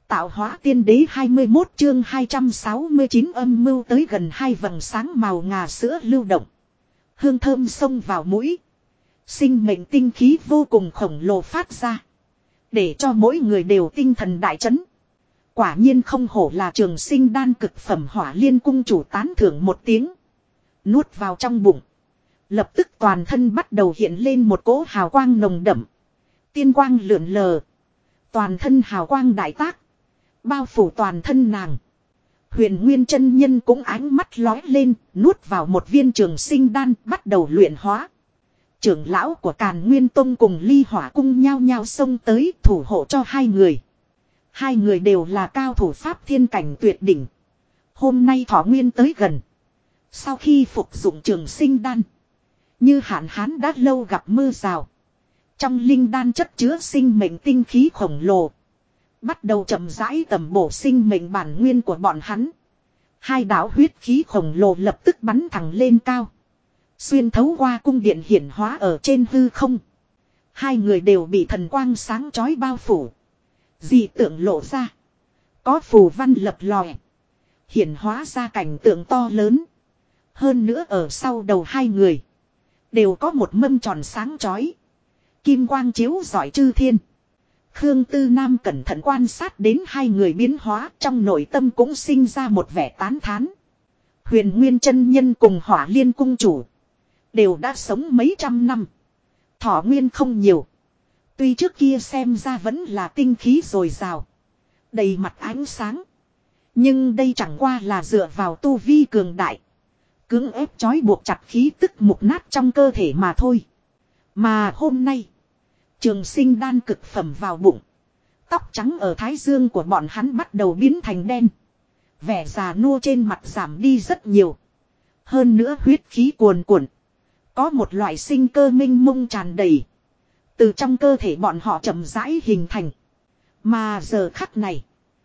Tạo hóa tiên đế 21 chương 269 âm mưu tới gần hai vầng sáng màu ngà sữa lưu động. Hương thơm xông vào mũi. Sinh mệnh tinh khí vô cùng khổng lồ phát ra. Để cho mỗi người đều tinh thần đại chấn. Quả nhiên không hổ là trường sinh đan cực phẩm Hỏa Liên cung chủ tán thưởng một tiếng. Nuốt vào trong bụng. Lập tức toàn thân bắt đầu hiện lên một cỗ hào quang nồng đậm. Tiên quang lượn lờ. Toàn thân hào quang đại tác. Bao phủ toàn thân nàng. Huyền Nguyên chân nhân cũng ánh mắt lói lên, nuốt vào một viên trường sinh đan, bắt đầu luyện hóa. Trưởng lão của Càn Nguyên Tông cùng Ly Hỏa cung nhao nhao xông tới thủ hộ cho hai người. Hai người đều là cao thủ pháp thiên cảnh tuyệt đỉnh. Hôm nay thọ nguyên tới gần. Sau khi phục dụng trường sinh đan, như hạn hán đã lâu gặp mưa rào. Trong linh đan chất chứa sinh mệnh tinh khí khổng lồ. Bắt đầu chậm rãi tầm bổ sinh mệnh bản nguyên của bọn hắn. Hai đạo huyết khí khổng lồ lập tức bắn thẳng lên cao. Xuyên thấu qua cung điện hiển hóa ở trên hư không. Hai người đều bị thần quang sáng chói bao phủ. Dị tượng lộ ra. Có phù văn lập lòe. Hiển hóa ra cảnh tượng to lớn. Hơn nữa ở sau đầu hai người. Đều có một mâm tròn sáng chói. Kim quang chiếu rọi chư thiên. Khương Tư Nam cẩn thận quan sát đến hai người biến hóa, trong nội tâm cũng sinh ra một vẻ tán thán. Huyền Nguyên chân nhân cùng Hỏa Liên cung chủ đều đã sống mấy trăm năm. Thọ nguyên không nhiều. Tuy trước kia xem ra vẫn là tinh khí dồi dào, đầy mặt ánh sáng. Nhưng đây chẳng qua là dựa vào tu vi cường đại, cưỡng ép trói buộc chặt khí tức mục nát trong cơ thể mà thôi. Mà hôm nay, trường sinh đan cực phẩm vào bụng. Tóc trắng ở thái dương của bọn hắn bắt đầu biến thành đen. Vẻ già nua trên mặt giảm đi rất nhiều. Hơn nữa huyết khí cuồn cuộn. Có một loại sinh cơ minh mông tràn đầy. Từ trong cơ thể bọn họ chậm rãi hình thành. Mà giờ khắc này,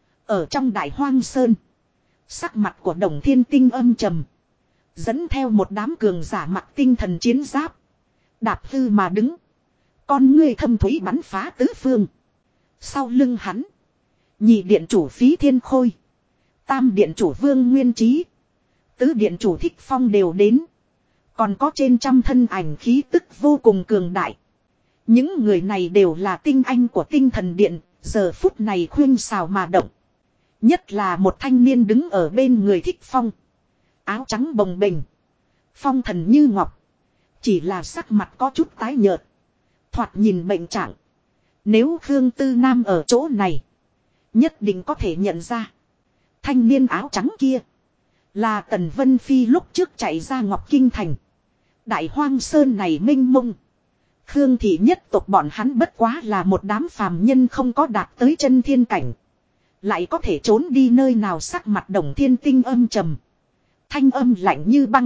ở trong Đại Hoang Sơn, sắc mặt của Đồng Thiên Tinh âm trầm. Dẫn theo một đám cường giả mặc tinh thần chiến giáp. Đạp hư mà đứng. Con ngươi thâm thúy bắn phá tứ phương. Sau lưng hắn, nhị điện chủ Phí Thiên Khôi, tam điện chủ Vương Nguyên Trí, tứ điện chủ Thích Phong đều đến. Còn có trên trăm thân ảnh khí tức vô cùng cường đại. Những người này đều là tinh anh của tinh thần điện, giờ phút này khuyên xào mà động. Nhất là một thanh niên đứng ở bên người Thích Phong. Áo trắng bồng bềnh, phong thần như ngọc. Chỉ là sắc mặt có chút tái nhợt, thoạt nhìn bệnh trạng. Nếu Khương Tư Nam ở chỗ này, nhất định có thể nhận ra. Thanh niên áo trắng kia là Tần Vân Phi lúc trước chạy ra Ngọc Kinh Thành. Đại Hoang Sơn này mênh mông. Khương thị nhất tộc bọn hắn bất quá là một đám phàm nhân không có đạt tới chân thiên cảnh. Lại có thể trốn đi nơi nào. Sắc mặt Đồng Thiên Tinh âm trầm, thanh âm lạnh như băng.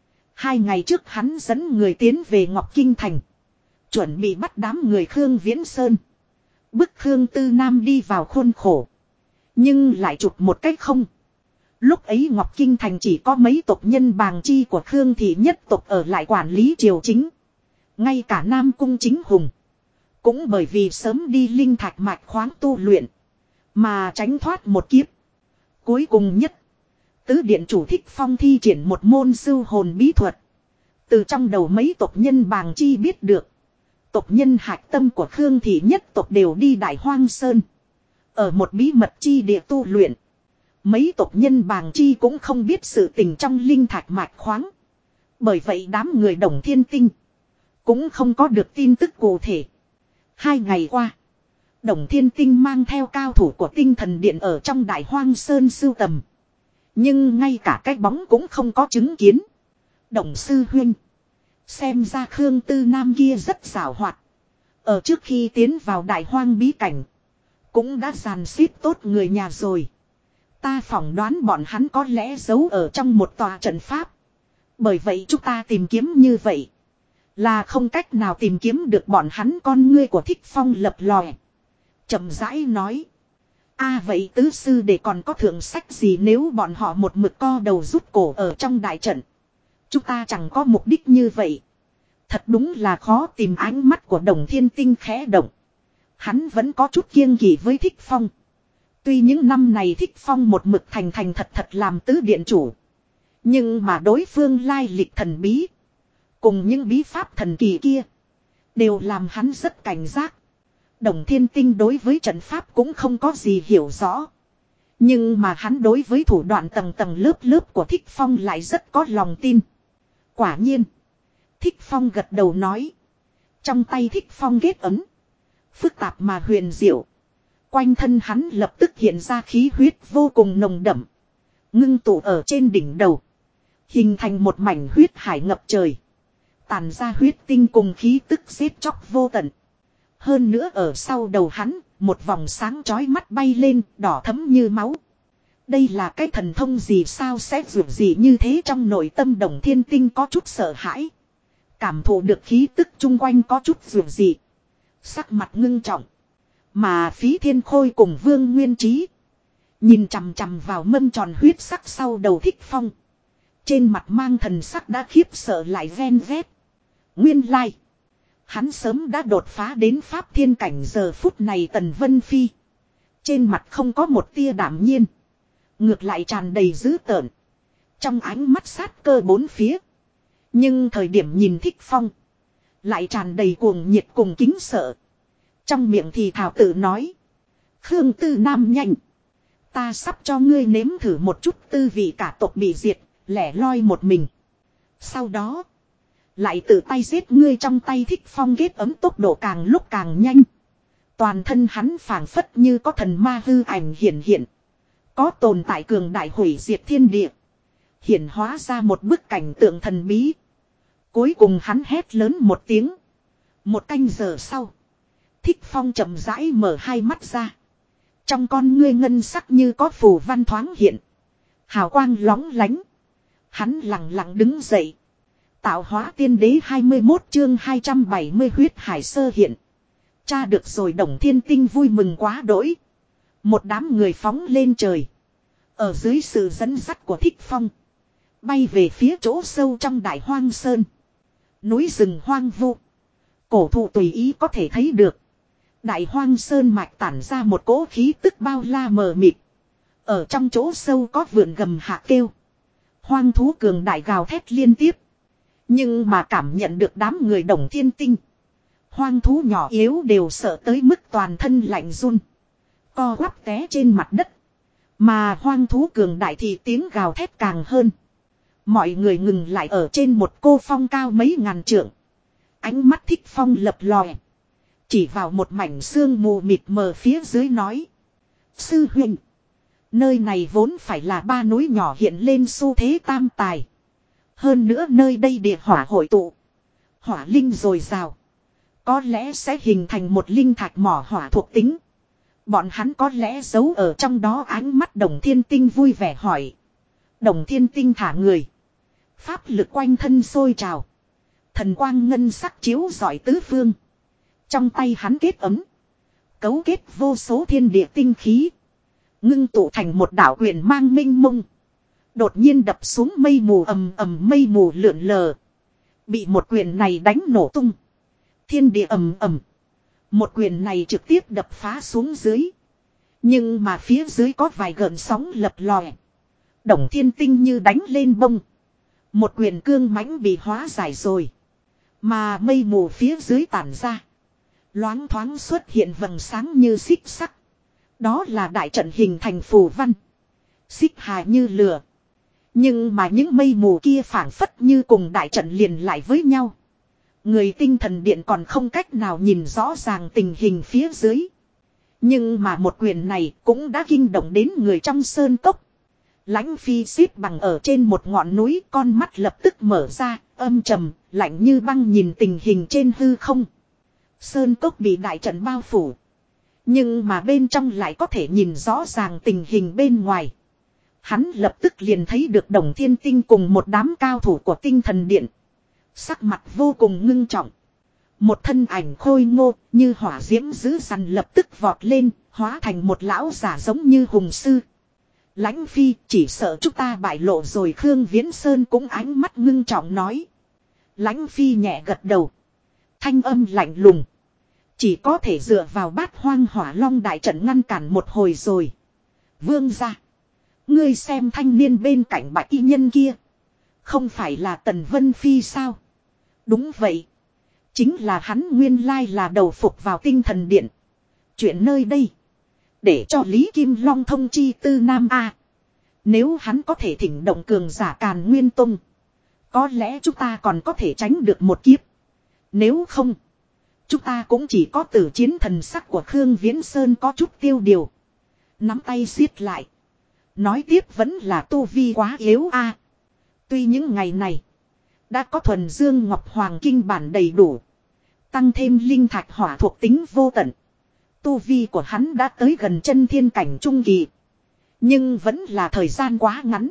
2 ngày trước hắn dẫn người tiến về Ngọc Kinh Thành, chuẩn bị bắt đám người Khương Viễn Sơn, bức Khương Tư Nam đi vào khuôn khổ. Nhưng lại chụp một cách không. Lúc ấy Ngọc Kinh Thành chỉ có mấy tộc nhân bàng chi của Khương thị nhất tộc ở lại quản lý triều chính. Ngay cả Nam Cung Chính Hùng cũng bởi vì sớm đi linh thạch mạch khoáng tu luyện mà tránh thoát một kiếp. Cuối cùng nhất, tứ điện chủ Thích Phong thi triển một môn sưu hồn bí thuật. Từ trong đầu mấy tộc nhân bàng chi biết được, tộc nhân hạch tâm của Khương thị nhất tộc đều đi Đại Hoang Sơn, ở một bí mật chi địa tu luyện. Mấy tộc nhân bàng chi cũng không biết sự tình trong linh thạch mạch khoáng. Bởi vậy đám người Đồng Thiên Tinh cũng không có được tin tức cụ thể. 2 ngày qua, Đồng Thiên Tinh mang theo cao thủ của tinh thần điện ở trong Đại Hoang Sơn sưu tầm. Nhưng ngay cả cái bóng cũng không có chứng kiến. Đồng sư huynh, xem ra Khương Tư Nam kia rất giàu hoạt. Ở trước khi tiến vào Đại Hoang bí cảnh, cũng đã dàn xếp tốt người nhà rồi. Ta phỏng đoán bọn hắn có lẽ giấu ở trong một tòa trận pháp. Bởi vậy chúng ta tìm kiếm như vậy, là không cách nào tìm kiếm được bọn hắn. Con ngươi của Thích Phong lập lòe, chậm rãi nói. Vậy tứ sư để còn có thượng sách gì? Nếu bọn họ một mực co đầu rút cổ ở trong đại trận, chúng ta chẳng có mục đích như vậy. Thật đúng là khó tìm. Ánh mắt của Đồng Thiên Tinh khẽ động. Hắn vẫn có chút kiêng kỵ với Thích Phong. Tuy những năm này Thích Phong một mực thành thành thật thật làm tứ điện chủ. Nhưng mà đối phương lai lịch thần bí. Cùng những bí pháp thần kỳ kia. Đều làm hắn rất cảnh giác. Đồng Thiên Tinh đối với trận pháp cũng không có gì hiểu rõ. Nhưng mà hắn đối với thủ đoạn tầng tầng lớp lớp của Thích Phong lại rất có lòng tin. Quả nhiên. Thích Phong gật đầu nói. Trong tay Thích Phong kết ấm. Phức tạp mà huyền diệu. Quanh thân hắn lập tức hiện ra khí huyết vô cùng nồng đậm. Ngưng tụ ở trên đỉnh đầu. Hình thành một mảnh huyết hải ngập trời. Tàn ra huyết tinh cùng khí tức giết chóc vô tận. Hơn nữa ở sau đầu hắn, một vòng sáng chói mắt bay lên, đỏ thẫm như máu. Đây là cái thần thông gì sao sẽ dù gì như thế trong nội tâm Đồng Thiên Tinh có chút sợ hãi. Cảm thụ được khí tức chung quanh có chút dù gì. Sắc mặt ngưng trọng. Mà Phí Thiên Khôi cùng Vương Nguyên Trí. Nhìn chằm chằm vào mâm tròn huyết sắc sau đầu Thích Phong. Trên mặt mang thần sắc đã khiếp sợ lại ven vét. Nguyên lai. Hắn sớm đã đột phá đến Pháp Thiên cảnh giờ phút này Tần Vân Phi. Trên mặt không có một tia đảm nhiên. Ngược lại tràn đầy dữ tợn. Trong ánh mắt sát cơ bốn phía. Nhưng thời điểm nhìn Thích Phong. Lại tràn đầy cuồng nhiệt cùng kính sợ. Trong miệng thì thảo tự nói. Khương Tư Nam nhanh. Ta sắp cho ngươi nếm thử một chút tư vị cả tộc bị diệt. Lẻ loi một mình. Sau đó. Lại tự tay giết ngươi trong tay Thích Phong kết ấm tốc độ càng lúc càng nhanh. Toàn thân hắn phảng phất như có thần ma hư ảnh hiển hiện. Có tồn tại cường đại hủy diệt thiên địa. Hiển hóa ra một bức cảnh tượng thần bí. Cuối cùng hắn hét lớn một tiếng. Một canh giờ sau. Thích Phong chậm rãi mở hai mắt ra. Trong con ngươi ngân sắc như có phù văn thoáng hiện. Hào quang lóng lánh. Hắn lặng lặng đứng dậy. Tạo hóa tiên đế 21 chương 270 huyết hải sơ hiện. Cha được rồi Đồng Thiên Tinh vui mừng quá đỗi. Một đám người phóng lên trời. Ở dưới sự dẫn dắt của Thích Phong. Bay về phía chỗ sâu trong đại hoang sơn. Núi rừng hoang vu. Cổ thụ tùy ý có thể thấy được. Đại hoang sơn mạch tản ra một cỗ khí tức bao la mờ mịt. Ở trong chỗ sâu có vượn gầm hạ kêu. Hoang thú cường đại gào thét liên tiếp. Nhưng mà cảm nhận được đám người Đồng Thiên Tinh. Hoang thú nhỏ yếu đều sợ tới mức toàn thân lạnh run. Co quắp té trên mặt đất. Mà hoang thú cường đại thì tiếng gào thét càng hơn. Mọi người ngừng lại ở trên một cô phong cao mấy ngàn trượng. Ánh mắt Thích Phong lập lòe. Chỉ vào một mảnh sương mù mịt mờ phía dưới nói. Sư huynh. Nơi này vốn phải là ba núi nhỏ hiện lên xu thế tam tài. Hơn nữa nơi đây địa hỏa hội tụ. Hỏa linh dồi dào. Có lẽ sẽ hình thành một linh thạch mỏ hỏa thuộc tính. Bọn hắn có lẽ giấu ở trong đó. Ánh mắt Đồng Thiên Tinh vui vẻ hỏi. Đồng Thiên Tinh thả người. Pháp lực quanh thân sôi trào. Thần quang ngân sắc chiếu rọi tứ phương. Trong tay hắn kết ấm. Cấu kết vô số thiên địa tinh khí. Ngưng tụ thành một đạo quyền mang minh mông. Đột nhiên đập xuống mây mù ầm ầm mây mù lượn lờ. Bị một quyền này đánh nổ tung. Thiên địa ầm ầm. Một quyền này trực tiếp đập phá xuống dưới. Nhưng mà phía dưới có vài gợn sóng lập lòe. Đồng Thiên Tinh như đánh lên bông. Một quyền cương mãnh bị hóa giải rồi. Mà mây mù phía dưới tản ra. Loáng thoáng xuất hiện vầng sáng như xích sắc. Đó là đại trận hình thành phù văn. Xích hà như lửa. Nhưng mà những mây mù kia phảng phất như cùng đại trận liền lại với nhau. Người tinh thần điện còn không cách nào nhìn rõ ràng tình hình phía dưới. Nhưng mà một quyền này cũng đã kinh động đến người trong sơn cốc. Lãnh Phi xếp bằng ở trên một ngọn núi, con mắt lập tức mở ra, âm trầm, lạnh như băng nhìn tình hình trên hư không. Sơn cốc bị đại trận bao phủ. Nhưng mà bên trong lại có thể nhìn rõ ràng tình hình bên ngoài. Hắn lập tức liền thấy được Đồng Thiên Tinh cùng một đám cao thủ của tinh thần điện. Sắc mặt vô cùng ngưng trọng. Một thân ảnh khôi ngô như hỏa diễm dữ dằn lập tức vọt lên, hóa thành một lão giả giống như hùng sư. Lãnh Phi chỉ sợ chúng ta bại lộ rồi. Khương Viễn Sơn cũng ánh mắt ngưng trọng nói. Lãnh Phi nhẹ gật đầu. Thanh âm lạnh lùng. Chỉ có thể dựa vào Bát Hoang Hỏa Long đại trận ngăn cản một hồi rồi. Vương gia. Ngươi xem thanh niên bên cạnh bạch y nhân kia. Không phải là Tần Vân Phi sao? Đúng vậy. Chính là hắn nguyên lai là đầu phục vào tinh thần điện. Chuyện nơi đây. Để cho Lý Kim Long thông chi tư Nam A. Nếu hắn có thể thỉnh động cường giả Càn Nguyên Tông. Có lẽ chúng ta còn có thể tránh được một kiếp. Nếu không. Chúng ta cũng chỉ có tử chiến thần sắc của Khương Viễn Sơn có chút tiêu điều. Nắm tay siết lại. Nói tiếp vẫn là tu vi quá yếu a. Tuy những ngày này. Đã có thuần dương ngọc hoàng kinh bản đầy đủ. Tăng thêm linh thạch hỏa thuộc tính vô tận. Tu vi của hắn đã tới gần chân thiên cảnh trung kỳ. Nhưng vẫn là thời gian quá ngắn.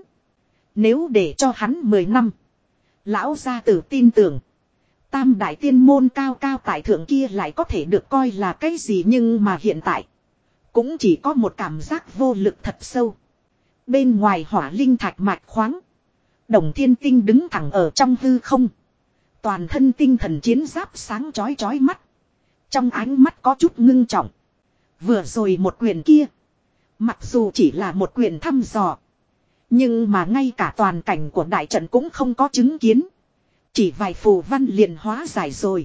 Nếu để cho hắn 10 năm. Lão gia tử tin tưởng. Tam đại tiên môn cao cao tại thượng kia lại có thể được coi là cái gì, nhưng mà hiện tại. Cũng chỉ có một cảm giác vô lực thật sâu. Bên ngoài hỏa linh thạch mạch khoáng. Đồng Thiên Tinh đứng thẳng ở trong hư không. Toàn thân tinh thần chiến giáp sáng chói chói mắt. Trong ánh mắt có chút ngưng trọng. Vừa rồi một quyền kia. Mặc dù chỉ là một quyền thăm dò. Nhưng mà ngay cả toàn cảnh của đại trận cũng không có chứng kiến. Chỉ vài phù văn liền hóa giải rồi.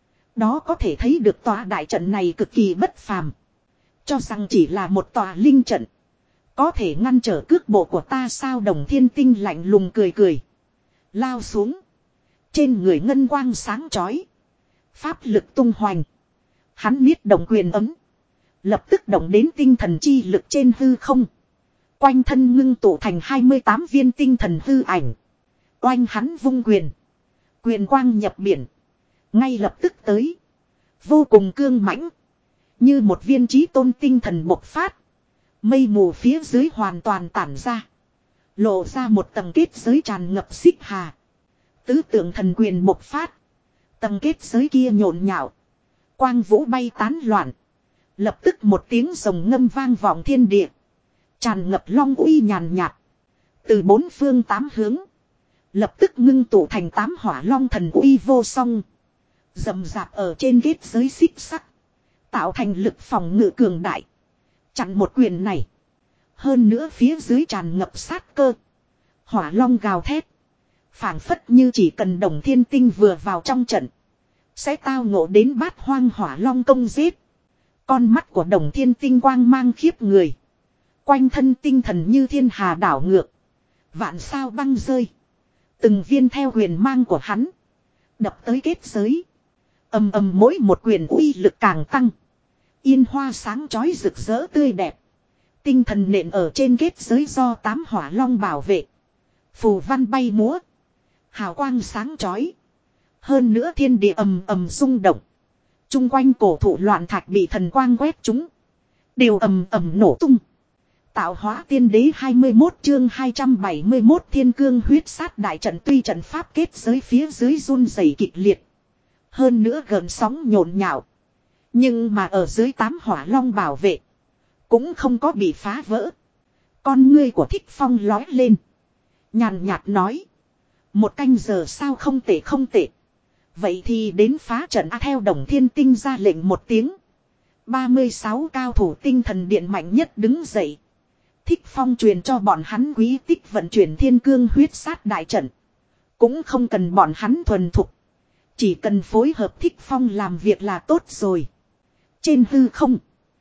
Đó có thể thấy được tòa đại trận này cực kỳ bất phàm. Cho rằng chỉ là một tòa linh trận. Có thể ngăn trở cước bộ của ta sao? Đồng Thiên Tinh lạnh lùng cười cười. Lao xuống. Trên người ngân quang sáng chói. Pháp lực tung hoành. Hắn niết động quyền ấm. Lập tức động đến tinh thần chi lực trên hư không. Quanh thân ngưng tụ thành 28 viên tinh thần hư ảnh. Oanh hắn vung quyền. Quyền quang nhập biển. Ngay lập tức tới. Vô cùng cương mãnh. Như một viên chí tôn tinh thần bộc phát. Mây mù phía dưới hoàn toàn tản ra. Lộ ra một tầng kết giới tràn ngập xích hà. Tứ tượng thần quyền bộc phát. Tầng kết giới kia nhộn nhạo. Quang vũ bay tán loạn. Lập tức một tiếng rồng ngâm vang vọng thiên địa. Tràn ngập long uy nhàn nhạt. Từ bốn phương tám hướng. Lập tức ngưng tụ thành 8 hỏa long thần uy vô song. Rầm rạp ở trên kết giới xích sắc. Tạo thành lực phòng ngự cường đại. Chặn một quyền này. Hơn nữa phía dưới tràn ngập sát cơ. Hỏa long gào thét. Phảng phất như chỉ cần Đồng Thiên Tinh vừa vào trong trận. Sẽ tao ngộ đến bát hoang hỏa long công giết. Con mắt của Đồng Thiên Tinh quang mang khiếp người. Quanh thân tinh thần như thiên hà đảo ngược. Vạn sao băng rơi. Từng viên theo huyền mang của hắn. Đập tới kết giới. Ầm ầm mỗi một quyền uy lực càng tăng. Yên hoa sáng chói rực rỡ tươi đẹp. Tinh thần nện ở trên kết giới do 8 hỏa long bảo vệ. Phù văn bay múa. Hào quang sáng chói. Hơn nữa thiên địa ầm ầm rung động. Trung quanh cổ thụ loạn thạch bị thần quang quét chúng. Đều ầm ầm nổ tung. Tạo hóa tiên đế 21 chương 271 thiên cương huyết sát đại trận, tuy trận pháp kết giới phía dưới run rẩy kịch liệt. Hơn nữa gần sóng nhộn nhạo. Nhưng mà ở dưới 8 hỏa long bảo vệ. Cũng không có bị phá vỡ. Con ngươi của Thích Phong lói lên. Nhàn nhạt nói. Một canh giờ sao, không tệ không tệ. Vậy thì đến phá trận A. Theo Đồng Thiên Tinh ra lệnh một tiếng. 36 cao thủ tinh thần điện mạnh nhất đứng dậy. Thích Phong truyền cho bọn hắn quý tích vận chuyển thiên cương huyết sát đại trận. Cũng không cần bọn hắn thuần thục. Chỉ cần phối hợp Thích Phong làm việc là tốt rồi. Trên hư không.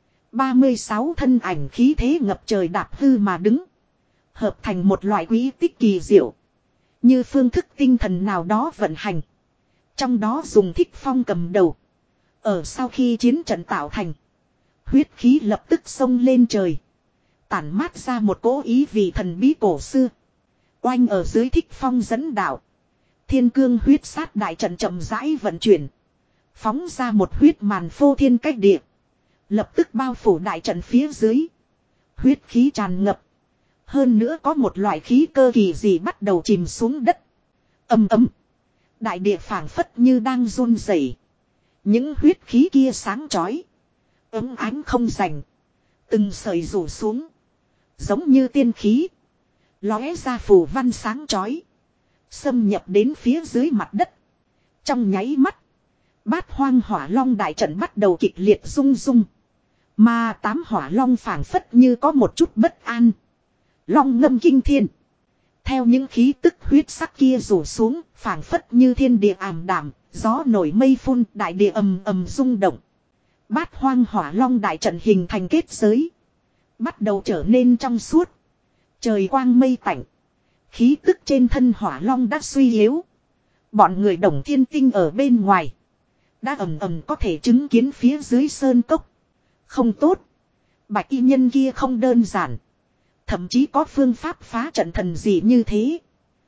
36 thân ảnh khí thế ngập trời đạp hư mà đứng. Hợp thành một loại quý tích kỳ diệu. Như phương thức tinh thần nào đó vận hành. Trong đó dùng Thích Phong cầm đầu. Ở sau khi chiến trận tạo thành. Huyết khí lập tức xông lên trời. Tản mát ra một cỗ ý vị thần bí cổ xưa. Oanh ở dưới Thích Phong dẫn đạo. Thiên cương huyết sát đại trận chậm rãi vận chuyển. Phóng ra một huyết màn phô thiên cách địa. Lập tức bao phủ đại trận phía dưới. Huyết khí tràn ngập. Hơn nữa có một loại khí cơ kỳ dị bắt đầu chìm xuống đất. Ầm ầm. Đại địa phảng phất như đang run rẩy. Những huyết khí kia sáng chói. Ấm ánh không rành. Từng sợi rủ xuống. Giống như tiên khí. Lóe ra phù văn sáng chói. Xâm nhập đến phía dưới mặt đất. Trong nháy mắt. Bát hoang hỏa long đại trận bắt đầu kịch liệt rung rung. Mà tám hỏa long phảng phất như có một chút bất an. Long ngâm kinh thiên. Theo những khí tức huyết sắc kia rủ xuống, phảng phất như thiên địa ảm đạm, gió nổi mây phun, đại địa ầm ầm rung động. Bát hoang hỏa long đại trận hình thành kết giới. Bắt đầu trở nên trong suốt. Trời quang mây tạnh. Khí tức trên thân hỏa long đã suy yếu. Bọn người Đồng Thiên Tinh ở bên ngoài. Đã ầm ầm có thể chứng kiến phía dưới sơn cốc. Không tốt. Bạch y nhân kia không đơn giản. Thậm chí có phương pháp phá trận thần gì như thế.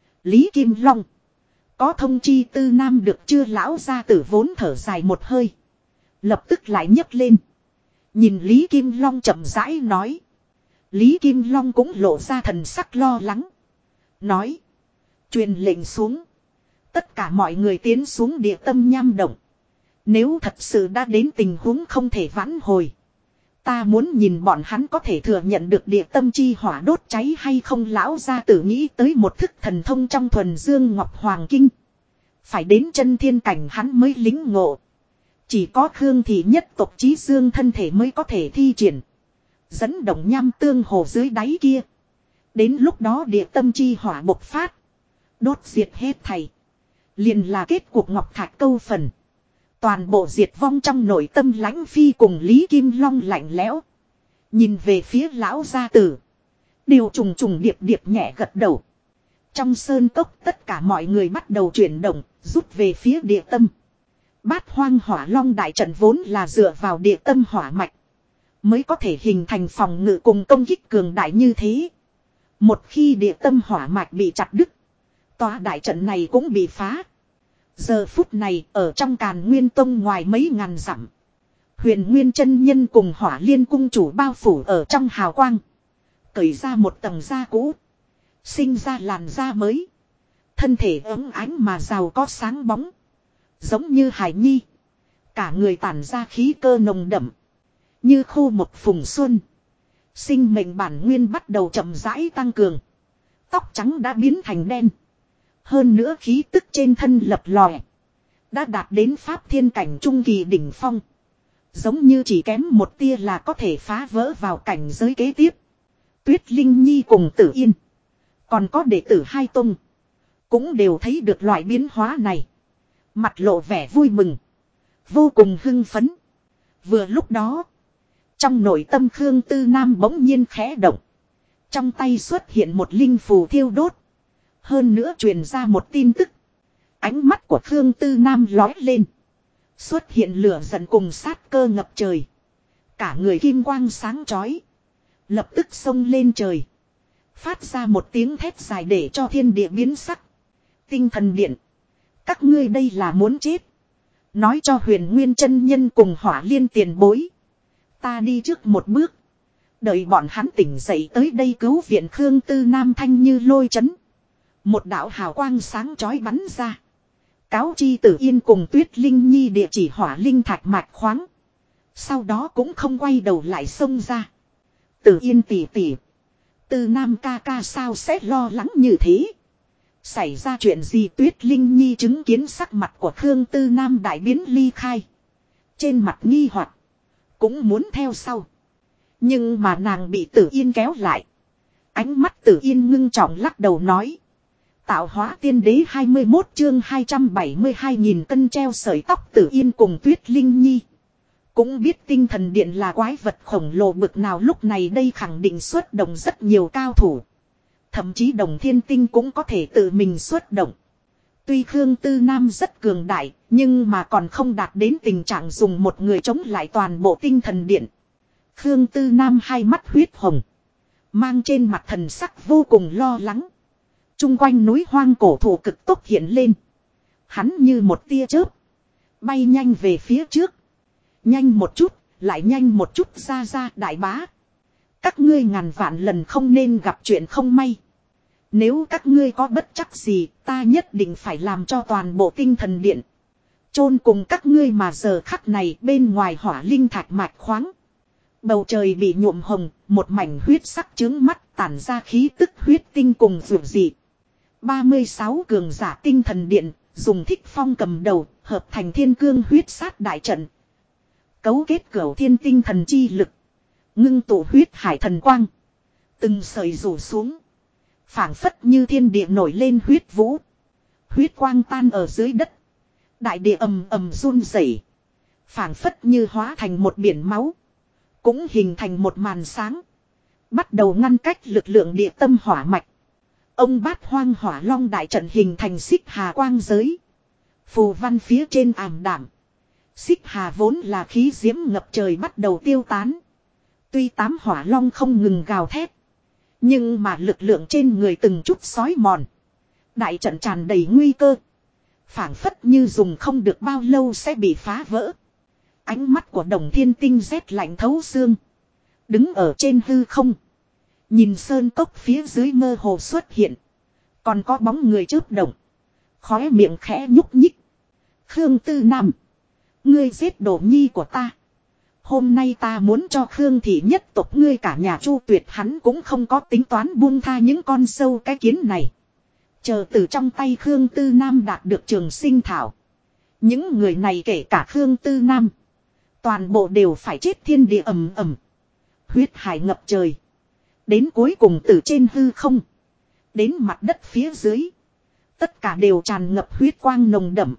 Lý Kim Long. Có thông chi tư nam được chưa, lão gia tử vốn thở dài một hơi. Lập tức lại nhấc lên. Nhìn Lý Kim Long chậm rãi nói. Lý Kim Long cũng lộ ra thần sắc lo lắng. Nói. Truyền lệnh xuống. Tất cả mọi người tiến xuống địa tâm nham động. Nếu thật sự đã đến tình huống không thể vãn hồi. Ta muốn nhìn bọn hắn có thể thừa nhận được địa tâm chi hỏa đốt cháy hay không. Lão gia tử nghĩ tới một thức thần thông trong thuần dương ngọc hoàng kinh. Phải đến chân thiên cảnh hắn mới lính ngộ. Chỉ có Khương Thị nhất tộc chí dương thân thể mới có thể thi triển. Dẫn động nham tương hồ dưới đáy kia. Đến lúc đó địa tâm chi hỏa bộc phát. Đốt diệt hết thảy. Liền là kết cuộc ngọc thạch câu phần. Toàn bộ diệt vong trong nội tâm Lãnh Phi cùng Lý Kim Long lạnh lẽo. Nhìn về phía lão gia tử. Đều trùng trùng điệp điệp nhẹ gật đầu. Trong sơn cốc tất cả mọi người bắt đầu chuyển động, rút về phía địa tâm. Bát hoang hỏa long đại trận vốn là dựa vào địa tâm hỏa mạch. Mới có thể hình thành phòng ngự cùng công kích cường đại như thế. Một khi địa tâm hỏa mạch bị chặt đứt. Tòa đại trận này cũng bị phá. Giờ phút này ở trong Càn Nguyên Tông ngoài mấy ngàn dặm. Huyền Nguyên chân nhân cùng Hỏa Liên cung chủ bao phủ ở trong hào quang. Cởi ra một tầng da cũ. Sinh ra làn da mới. Thân thể ấm ánh mà giàu có sáng bóng. Giống như hải nhi. Cả người tản ra khí cơ nồng đậm. Như khô một phùng xuân. Sinh mệnh bản nguyên bắt đầu chậm rãi tăng cường. Tóc trắng đã biến thành đen. Hơn nữa khí tức trên thân lập lòe. Đã đạt đến pháp thiên cảnh trung kỳ đỉnh phong. Giống như chỉ kém một tia là có thể phá vỡ vào cảnh giới kế tiếp. Tuyết Linh Nhi cùng Tử Yên. Còn có đệ tử Hai Tông. Cũng đều thấy được loại biến hóa này. Mặt lộ vẻ vui mừng. Vô cùng hưng phấn. Vừa lúc đó. Trong nội tâm Khương Tư Nam bỗng nhiên khẽ động. Trong tay xuất hiện một linh phù thiêu đốt. Hơn nữa truyền ra một tin tức. Ánh mắt của Khương Tư Nam lói lên. Xuất hiện lửa giận cùng sát cơ ngập trời. Cả người kim quang sáng chói. Lập tức xông lên trời. Phát ra một tiếng thét dài để cho thiên địa biến sắc. Tinh thần điện. Các ngươi đây là muốn chết. Nói cho Huyền Nguyên chân nhân cùng Hỏa Liên tiền bối. Ta đi trước một bước. Đợi bọn hắn tỉnh dậy tới đây cứu viện. Khương Tư Nam thanh như lôi chấn. Một đạo hào quang sáng chói bắn ra. Cáo chi Tử Yên cùng Tuyết Linh Nhi địa chỉ Hỏa Linh thạch mạch khoáng. Sau đó cũng không quay đầu lại xông ra. Tử Yên tỉ tỉ. Tư Nam ca ca sao sẽ lo lắng như thế. Xảy ra chuyện gì? Tuyết Linh Nhi chứng kiến sắc mặt của Khương Tư Nam đại biến ly khai. Trên mặt nghi hoặc cũng muốn theo sau. Nhưng mà nàng bị Tử Yên kéo lại. Ánh mắt Tử Yên ngưng trọng lắc đầu nói. Tạo hóa tiên đế 21 chương 272.000 cân treo sợi tóc. Tử Yên cùng Tuyết Linh Nhi cũng biết tinh thần điện là quái vật khổng lồ bực nào. Lúc này đây khẳng định xuất động rất nhiều cao thủ. Thậm chí Đồng Thiên Tinh cũng có thể tự mình xuất động. Tuy Khương Tư Nam rất cường đại, nhưng mà còn không đạt đến tình trạng dùng một người chống lại toàn bộ tinh thần điện. Khương Tư Nam hai mắt huyết hồng. Mang trên mặt thần sắc vô cùng lo lắng. Trung quanh núi hoang cổ thụ cực tốc hiện lên. Hắn như một tia chớp. Bay nhanh về phía trước. Nhanh một chút, lại nhanh một chút ra đại bá. Các ngươi ngàn vạn lần không nên gặp chuyện không may. Nếu các ngươi có bất trắc gì, ta nhất định phải làm cho toàn bộ tinh thần điện chôn cùng các ngươi. Mà giờ khắc này bên ngoài Hỏa Linh thạch mạch khoáng. Bầu trời bị nhuộm hồng, một mảnh huyết sắc chướng mắt tản ra khí tức huyết tinh cùng vượt dị. 36 cường giả tinh thần điện, dùng Thích Phong cầm đầu, hợp thành thiên cương huyết sát đại trận. Cấu kết cửu thiên tinh thần chi lực. Ngưng tụ huyết hải thần quang. Từng sợi rủ xuống. Phảng phất như thiên địa nổi lên huyết vũ. Huyết quang tan ở dưới đất. Đại địa ầm ầm run rẩy. Phảng phất như hóa thành một biển máu. Cũng hình thành một màn sáng. Bắt đầu ngăn cách lực lượng địa tâm hỏa mạch. Ông Bát Hoang Hỏa Long đại trận hình thành xích hà quang giới. Phù văn phía trên ảm đạm. Xích hà vốn là khí diễm ngập trời bắt đầu tiêu tán. Tuy 8 hỏa long không ngừng gào thét. Nhưng mà lực lượng trên người từng chút xói mòn. Đại trận tràn đầy nguy cơ. Phảng phất như dùng không được bao lâu sẽ bị phá vỡ. Ánh mắt của Đồng Thiên Tinh rét lạnh thấu xương. Đứng ở trên hư không. Nhìn sơn cốc phía dưới mơ hồ xuất hiện. Còn có bóng người chớp động. Khóe miệng khẽ nhúc nhích. Khương Tư Nam. Ngươi giết đồ nhi của ta. Hôm nay ta muốn cho Khương thị nhất tộc ngươi cả nhà Chu Tuyệt, hắn cũng không có tính toán buông tha những con sâu cái kiến này. Chờ từ trong tay Khương Tư Nam đạt được trường sinh thảo. Những người này kể cả Khương Tư Nam. Toàn bộ đều phải chết, thiên địa ầm ầm. Huyết hải ngập trời. Đến cuối cùng từ trên hư không. Đến mặt đất phía dưới. Tất cả đều tràn ngập huyết quang nồng đậm.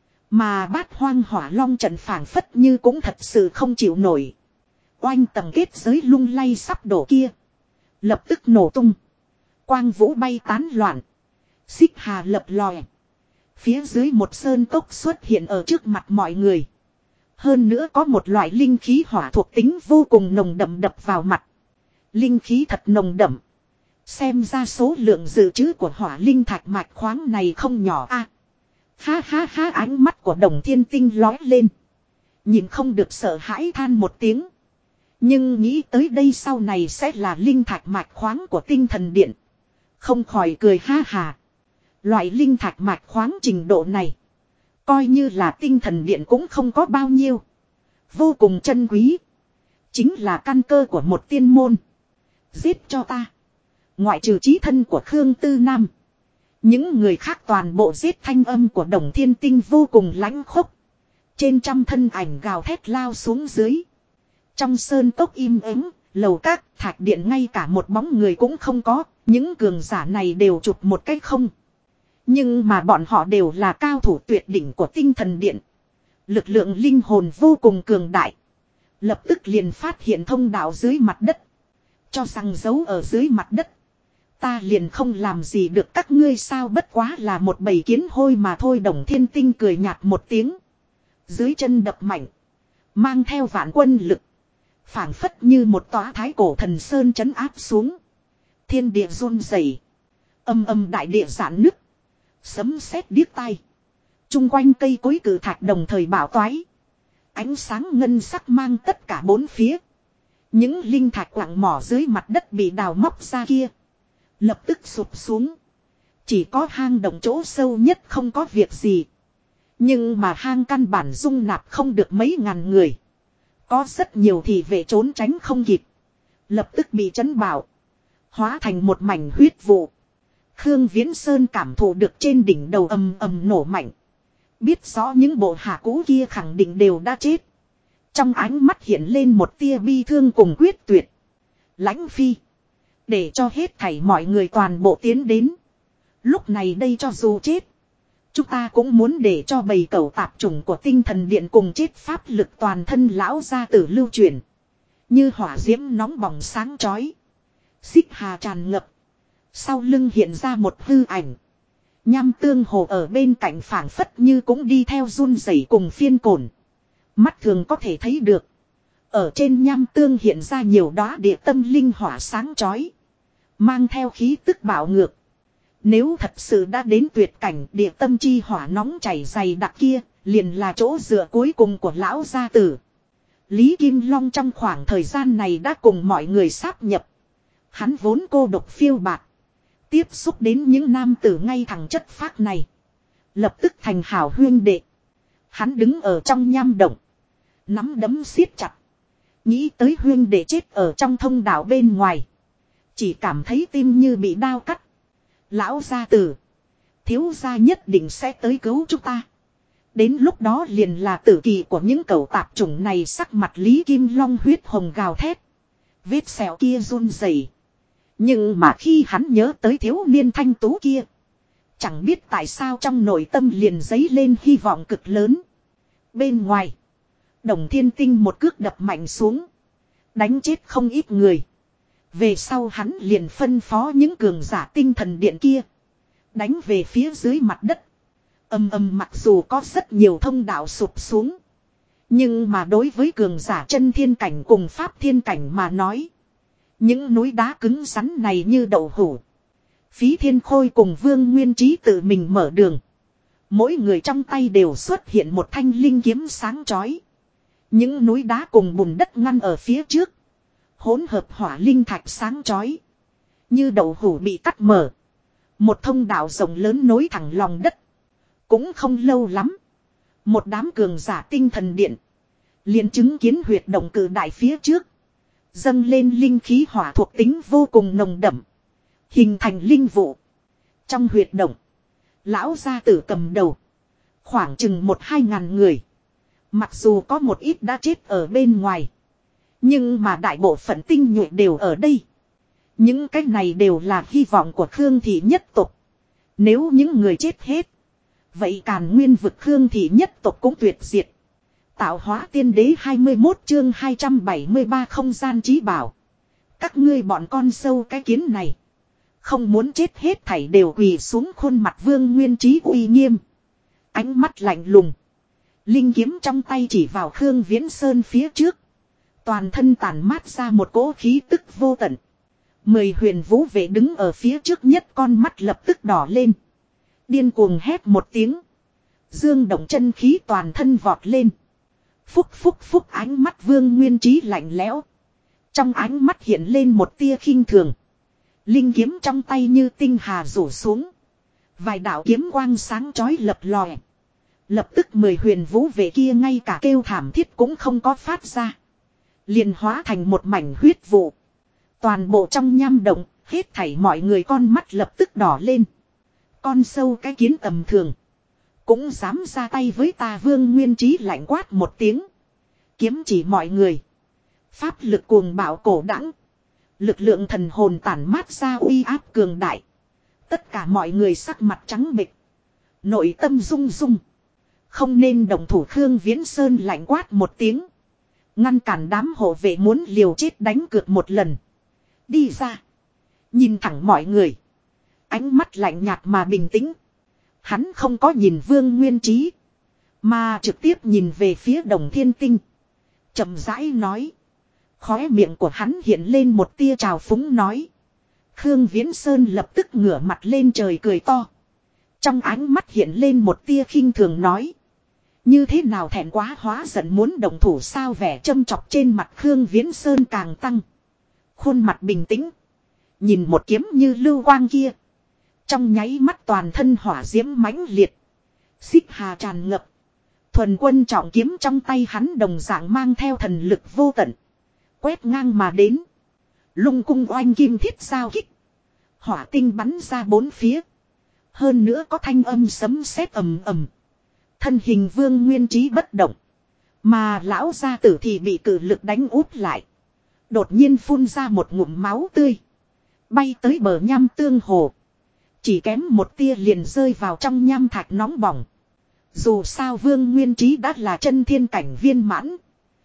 Mà Bát Hoang Hỏa Long trận phảng phất như cũng thật sự không chịu nổi. Oanh, tầng kết giới lung lay sắp đổ kia. Lập tức nổ tung. Quang vũ bay tán loạn. Xích hà lập lòe. Phía dưới một sơn cốc xuất hiện ở trước mặt mọi người. Hơn nữa có một loại linh khí hỏa thuộc tính vô cùng nồng đậm đập vào mặt. Linh khí thật nồng đậm. Xem ra số lượng dự trữ của hỏa linh thạch mạch khoáng này không nhỏ a. Ha ha ha, ánh mắt của Đồng Thiên Tinh lói lên. Nhìn không được sợ hãi than một tiếng. Nhưng nghĩ tới đây sau này sẽ là linh thạch mạch khoáng của tinh thần điện. Không khỏi cười ha hà. Loại linh thạch mạch khoáng trình độ này. Coi như là tinh thần điện cũng không có bao nhiêu. Vô cùng chân quý. Chính là căn cơ của một tiên môn. Giết cho ta. Ngoại trừ chí thân của Khương Tư Nam. Những người khác toàn bộ giết, thanh âm của Đồng Thiên Tinh vô cùng lãnh khốc. Trên trăm thân ảnh gào thét lao xuống dưới. Trong sơn cốc im ắng, lầu các, thạch điện ngay cả một bóng người cũng không có. Những cường giả này đều chụp một cách không. Nhưng mà bọn họ đều là cao thủ tuyệt đỉnh của tinh thần điện. Lực lượng linh hồn vô cùng cường đại. Lập tức liền phát hiện thông đạo dưới mặt đất. Cho rằng giấu ở dưới mặt đất. Ta liền không làm gì được các ngươi sao, bất quá là một bầy kiến hôi mà thôi. Đồng Thiên Tinh cười nhạt một tiếng. Dưới chân đập mạnh. Mang theo vạn quân lực. Phảng phất như một tòa thái cổ thần sơn trấn áp xuống. Thiên địa run rẩy. Âm âm đại địa giãn nứt. Sấm sét điếc tai. Trung quanh cây cối cử thạch đồng thời bạo toái. Ánh sáng ngân sắc mang tất cả bốn phía. Những linh thạch quặng mỏ dưới mặt đất bị đào móc ra kia. Lập tức sụp xuống. Chỉ có hang động chỗ sâu nhất không có việc gì. Nhưng mà hang căn bản dung nạp không được mấy ngàn người. Có rất nhiều thì vệ trốn tránh không kịp. Lập tức bị chấn bạo. Hóa thành một mảnh huyết vụ. Khương Viễn Sơn cảm thụ được trên đỉnh đầu ầm ầm nổ mạnh. Biết rõ những bộ hạ cũ kia khẳng định đều đã chết. Trong ánh mắt hiện lên một tia bi thương cùng quyết tuyệt. Lãnh Phi. Để cho hết thảy mọi người toàn bộ tiến đến. Lúc này đây cho dù chết. Chúng ta cũng muốn để cho bầy cẩu tạp chủng của tinh thần điện cùng chết pháp lực toàn thân lão gia tử lưu truyền. Như hỏa diễm nóng bỏng sáng chói. Xích hà tràn ngập. Sau lưng hiện ra một hư ảnh. Nham tương hồ ở bên cạnh phảng phất như cũng đi theo run rẩy cùng phiên cồn. Mắt thường có thể thấy được. Ở trên nham tương hiện ra nhiều đóa địa tâm linh hỏa sáng chói. Mang theo khí tức bạo ngược. Nếu thật sự đã đến tuyệt cảnh, địa tâm chi hỏa nóng chảy dày đặc kia, liền là chỗ dựa cuối cùng của lão gia tử. Lý Kim Long trong khoảng thời gian này đã cùng mọi người sáp nhập. Hắn vốn cô độc phiêu bạt. Tiếp xúc đến những nam tử ngay thẳng chất phác này. Lập tức thành hảo huyên đệ. Hắn đứng ở trong nham động. Nắm đấm siết chặt. Nghĩ tới huyên đệ chết ở trong thông đạo bên ngoài. Chỉ cảm thấy tim như bị đao cắt. Lão gia tử. Thiếu gia nhất định sẽ tới cứu chúng ta. Đến lúc đó liền là tử kỳ của những cẩu tạp chủng này, sắc mặt Lý Kim Long huyết hồng gào thét. Vết sẹo kia run rẩy. Nhưng mà khi hắn nhớ tới thiếu niên thanh tú kia. Chẳng biết tại sao trong nội tâm liền dấy lên hy vọng cực lớn. Bên ngoài. Đồng Thiên Tinh một cước đập mạnh xuống. Đánh chết không ít người. Về sau hắn liền phân phó những cường giả tinh thần điện kia. Đánh về phía dưới mặt đất. Ầm ầm, mặc dù có rất nhiều thông đạo sụp xuống. Nhưng mà đối với cường giả chân thiên cảnh cùng pháp thiên cảnh mà nói. Những núi đá cứng rắn này như đậu hũ. Phí Thiên Khôi cùng Vương Nguyên Trí tự mình mở đường. Mỗi người trong tay đều xuất hiện một thanh linh kiếm sáng chói. Những núi đá cùng bùn đất ngăn ở phía trước. Hỗn hợp hỏa linh thạch sáng chói. Như đậu hũ bị cắt mở. Một thông đạo rộng lớn nối thẳng lòng đất. Cũng không lâu lắm. Một đám cường giả tinh thần điện. Liền chứng kiến huyệt động cử đại phía trước. Dâng lên linh khí hỏa thuộc tính vô cùng nồng đậm. Hình thành linh vụ. Trong huyệt động. Lão gia tử cầm đầu. Khoảng chừng 1-2 ngàn người. Mặc dù có một ít đã chết ở bên ngoài. Nhưng mà đại bộ phận tinh nhuệ đều ở đây. Những cái này đều là hy vọng của Khương Thị nhất tộc. Nếu những người chết hết. Vậy Càn Nguyên vực Khương Thị nhất tộc cũng tuyệt diệt. Tạo hóa tiên đế 21 chương 273 không gian trí bảo. Các ngươi bọn con sâu cái kiến này. Không muốn chết hết thảy đều quỳ xuống, khuôn mặt Vương Nguyên Trí uy nghiêm. Ánh mắt lạnh lùng. Linh kiếm trong tay chỉ vào Khương Viễn Sơn phía trước. Toàn thân tản mát ra một cỗ khí tức vô tận. 10 huyền vũ vệ đứng ở phía trước nhất, con mắt lập tức đỏ lên. Điên cuồng hét một tiếng. Dương động chân khí toàn thân vọt lên. Phúc phúc phúc, ánh mắt Vương Nguyên Trí lạnh lẽo. Trong ánh mắt hiện lên một tia khinh thường. Linh kiếm trong tay như tinh hà rủ xuống. Vài đạo kiếm quang sáng chói lập lòe. Lập tức 10 huyền vũ vệ kia ngay cả kêu thảm thiết cũng không có phát ra. Liền hóa thành một mảnh huyết vụ. Toàn bộ trong nham động, hết thảy mọi người con mắt lập tức đỏ lên. Con sâu cái kiến tầm thường. Cũng dám ra tay với ta, Vương Nguyên Trí lạnh quát một tiếng. Kiếm chỉ mọi người. Pháp lực cuồng bạo cổ đẳng. Lực lượng thần hồn tản mát ra uy áp cường đại. Tất cả mọi người sắc mặt trắng bệch. Nội tâm rung rung. Không nên động thủ, Khương Viễn Sơn lạnh quát một tiếng. Ngăn cản đám hộ vệ muốn liều chết đánh cược một lần. Đi ra. Nhìn thẳng mọi người. Ánh mắt lạnh nhạt mà bình tĩnh. Hắn không có nhìn Vương Nguyên Trí. Mà trực tiếp nhìn về phía Đồng Thiên Tinh. Chậm rãi nói. Khóe miệng của hắn hiện lên một tia trào phúng nói. Khương Viễn Sơn lập tức ngửa mặt lên trời cười to. Trong ánh mắt hiện lên một tia khinh thường nói. Như thế nào, thẹn quá hóa giận muốn động thủ sao? Vẻ châm chọc trên mặt Khương Viễn Sơn càng tăng. Khuôn mặt bình tĩnh. Nhìn một kiếm như lưu quang kia. Trong nháy mắt toàn thân hỏa diễm mãnh liệt. Xích hà tràn ngập. Thuần quân trọng kiếm trong tay hắn đồng dạng mang theo thần lực vô tận. Quét ngang mà đến. Lung cung oanh kim thiết giao kích. Hỏa tinh bắn ra bốn phía. Hơn nữa có thanh âm sấm sét ầm ầm. Thân hình Vương Nguyên Trí bất động. Mà lão gia tử thì bị cử lực đánh úp lại. Đột nhiên phun ra một ngụm máu tươi. Bay tới bờ nham tương hồ. Chỉ kém một tia liền rơi vào trong nham thạch nóng bỏng. Dù sao Vương Nguyên Trí đã là chân thiên cảnh viên mãn.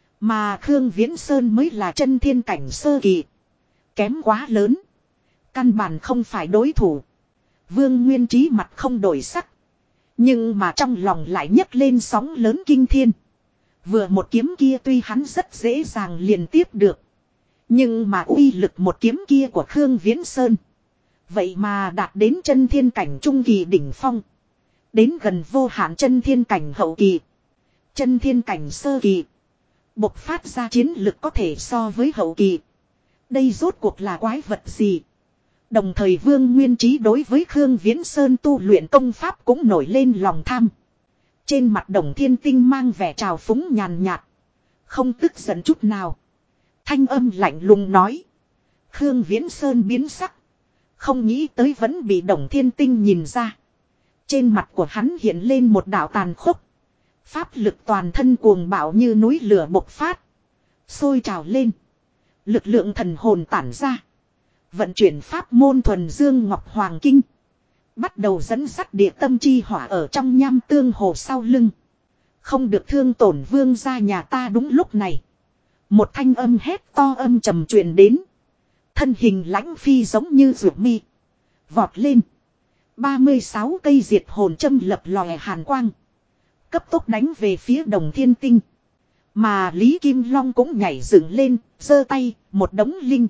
Mà Khương Viễn Sơn mới là chân thiên cảnh sơ kỳ. Kém quá lớn. Căn bản không phải đối thủ. Vương Nguyên Trí mặt không đổi sắc. Nhưng mà trong lòng lại nhấc lên sóng lớn kinh thiên. Vừa một kiếm kia tuy hắn rất dễ dàng liền tiếp được. Nhưng mà uy lực một kiếm kia của Khương Viễn Sơn. Vậy mà đạt đến chân thiên cảnh trung kỳ đỉnh phong. Đến gần vô hạn chân thiên cảnh hậu kỳ. Chân thiên cảnh sơ kỳ. Bộc phát ra chiến lực có thể so với hậu kỳ. Đây rốt cuộc là quái vật gì? Đồng thời Vương Nguyên Trí đối với Khương Viễn Sơn tu luyện công pháp cũng nổi lên lòng tham. Trên mặt Đồng Thiên Tinh mang vẻ trào phúng nhàn nhạt. Không tức giận chút nào. Thanh âm lạnh lùng nói. Khương Viễn Sơn biến sắc. Không nghĩ tới vẫn bị Đồng Thiên Tinh nhìn ra. Trên mặt của hắn hiện lên một đạo tàn khốc. Pháp lực toàn thân cuồng bạo như núi lửa bộc phát. Sôi trào lên. Lực lượng thần hồn tản ra. Vận chuyển pháp môn thuần dương ngọc hoàng kinh. Bắt đầu dẫn dắt địa tâm chi hỏa ở trong nham tương hồ sau lưng. Không được thương tổn vương gia nhà ta đúng lúc này. Một thanh âm hét to âm trầm truyền đến. Thân hình lãnh phi giống như ruột mi. Vọt lên. 36 cây diệt hồn châm lập lòe hàn quang. Cấp tốc đánh về phía Đồng Thiên Tinh. Mà Lý Kim Long cũng nhảy dựng lên, giơ tay, một đống linh.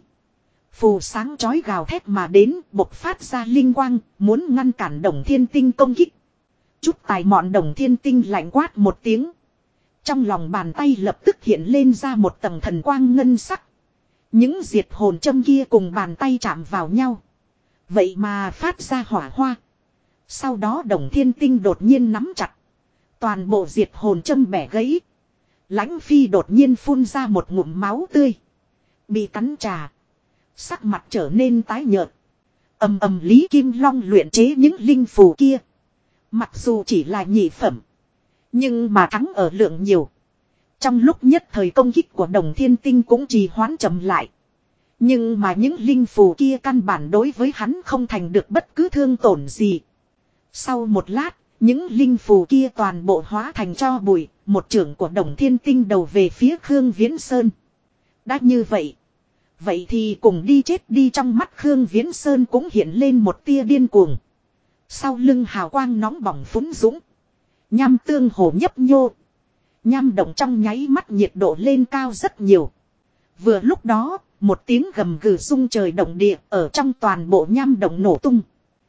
Phù sáng chói gào thét mà đến, bộc phát ra linh quang, muốn ngăn cản Đồng Thiên Tinh công kích. Chút tài mọn Đồng Thiên Tinh lạnh quát một tiếng. Trong lòng bàn tay lập tức hiện lên ra một tầng thần quang ngân sắc. Những diệt hồn châm kia cùng bàn tay chạm vào nhau. Vậy mà phát ra hỏa hoa. Sau đó Đồng Thiên Tinh đột nhiên nắm chặt. Toàn bộ diệt hồn châm bẻ gãy. Lãnh phi đột nhiên phun ra một ngụm máu tươi. Bị cắn trà. Sắc mặt trở nên tái nhợt. Ầm ầm Lý Kim Long luyện chế những linh phù kia. Mặc dù chỉ là nhị phẩm. Nhưng mà thắng ở lượng nhiều. Trong lúc nhất thời công kích của Đồng Thiên Tinh cũng trì hoãn chậm lại. Nhưng mà những linh phù kia căn bản đối với hắn không thành được bất cứ thương tổn gì. Sau một lát, những linh phù kia toàn bộ hóa thành tro bụi, một chưởng của Đồng Thiên Tinh đầu về phía Khương Viễn Sơn. Đã như vậy. Vậy thì cùng đi chết đi, trong mắt Khương Viễn Sơn cũng hiện lên một tia điên cuồng. Sau lưng hào quang nóng bỏng phúng dũng. Nham tương hồ nhấp nhô. Nham động trong nháy mắt nhiệt độ lên cao rất nhiều. Vừa lúc đó, một tiếng gầm gừ rung trời động địa ở trong toàn bộ nham động nổ tung.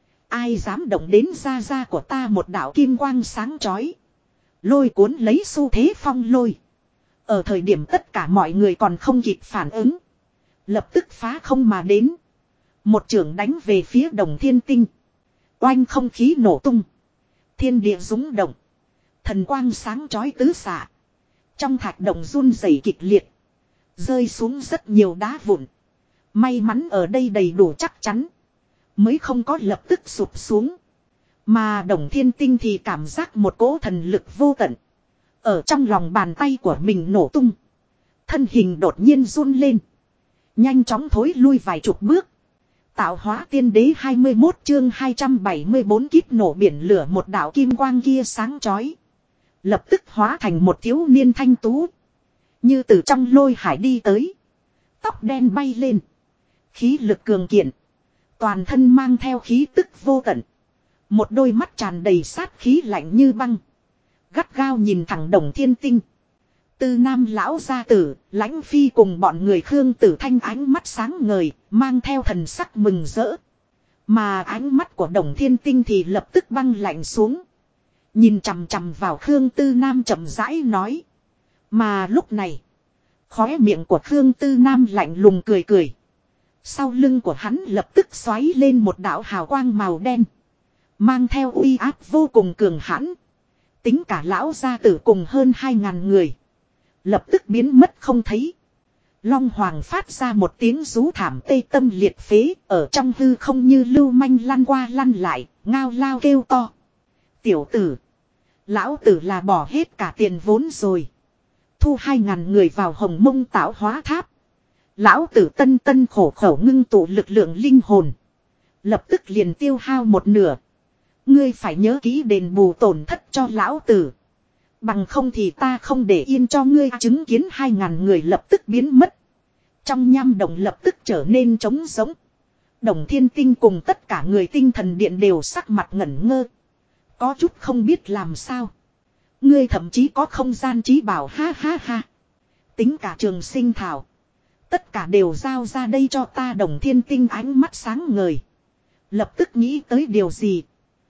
Ai dám động đến da da của ta, một đạo kim quang sáng chói. Lôi cuốn lấy xu thế phong lôi. Ở thời điểm tất cả mọi người còn không kịp phản ứng. Lập tức phá không mà đến. Một chưởng đánh về phía Đồng Thiên Tinh. Oanh, không khí nổ tung. Thiên địa rúng động. Thần quang sáng chói tứ xạ. Trong thạch động run rẩy kịch liệt. Rơi xuống rất nhiều đá vụn. May mắn ở đây đầy đủ chắc chắn. Mới không có lập tức sụp xuống. Mà Đồng Thiên Tinh thì cảm giác một cỗ thần lực vô tận. Ở trong lòng bàn tay của mình nổ tung. Thân hình đột nhiên run lên. Nhanh chóng thối lui vài chục bước. Tạo hóa tiên đế 21 chương 274 kíp nổ biển lửa, một đạo kim quang kia sáng chói. Lập tức hóa thành một thiếu niên thanh tú. Như từ trong lôi hải đi tới. Tóc đen bay lên. Khí lực cường kiện. Toàn thân mang theo khí tức vô tận. Một đôi mắt tràn đầy sát khí lạnh như băng. Gắt gao nhìn thẳng Đồng Thiên Tinh. Tư Nam lão gia tử, Lãnh Phi cùng bọn người Khương Tử Thanh ánh mắt sáng ngời, mang theo thần sắc mừng rỡ. Mà ánh mắt của Đồng Thiên Tinh thì lập tức băng lạnh xuống. Nhìn chằm chằm vào Khương Tư Nam chậm rãi nói. Mà lúc này, khóe miệng của Khương Tư Nam lạnh lùng cười cười. Sau lưng của hắn lập tức xoáy lên một đạo hào quang màu đen. Mang theo uy áp vô cùng cường hãn. Tính cả lão gia tử cùng hơn 2.000 người. Lập tức biến mất không thấy. Long Hoàng phát ra một tiếng rú thảm tê tâm liệt phế. Ở trong hư không như lưu manh lăn qua lăn lại. Ngao lao kêu to. Tiểu tử. Lão tử là bỏ hết cả tiền vốn rồi. Thu 2.000 người vào Hồng Mông tạo hóa tháp. Lão tử tân tân khổ khổ ngưng tụ lực lượng linh hồn. Lập tức liền tiêu hao một nửa. Ngươi phải nhớ kỹ đền bù tổn thất cho lão tử. Bằng không thì ta không để yên cho ngươi. Chứng kiến 2.000 người lập tức biến mất. Trong nham động lập tức trở nên trống rỗng. Đồng Thiên Tinh cùng tất cả người tinh thần điện đều sắc mặt ngẩn ngơ. Có chút không biết làm sao. Ngươi thậm chí có không gian trí bảo, ha ha ha. Tính cả Trường Sinh Thảo. Tất cả đều giao ra đây cho ta. Đồng Thiên Tinh ánh mắt sáng ngời. Lập tức nghĩ tới điều gì.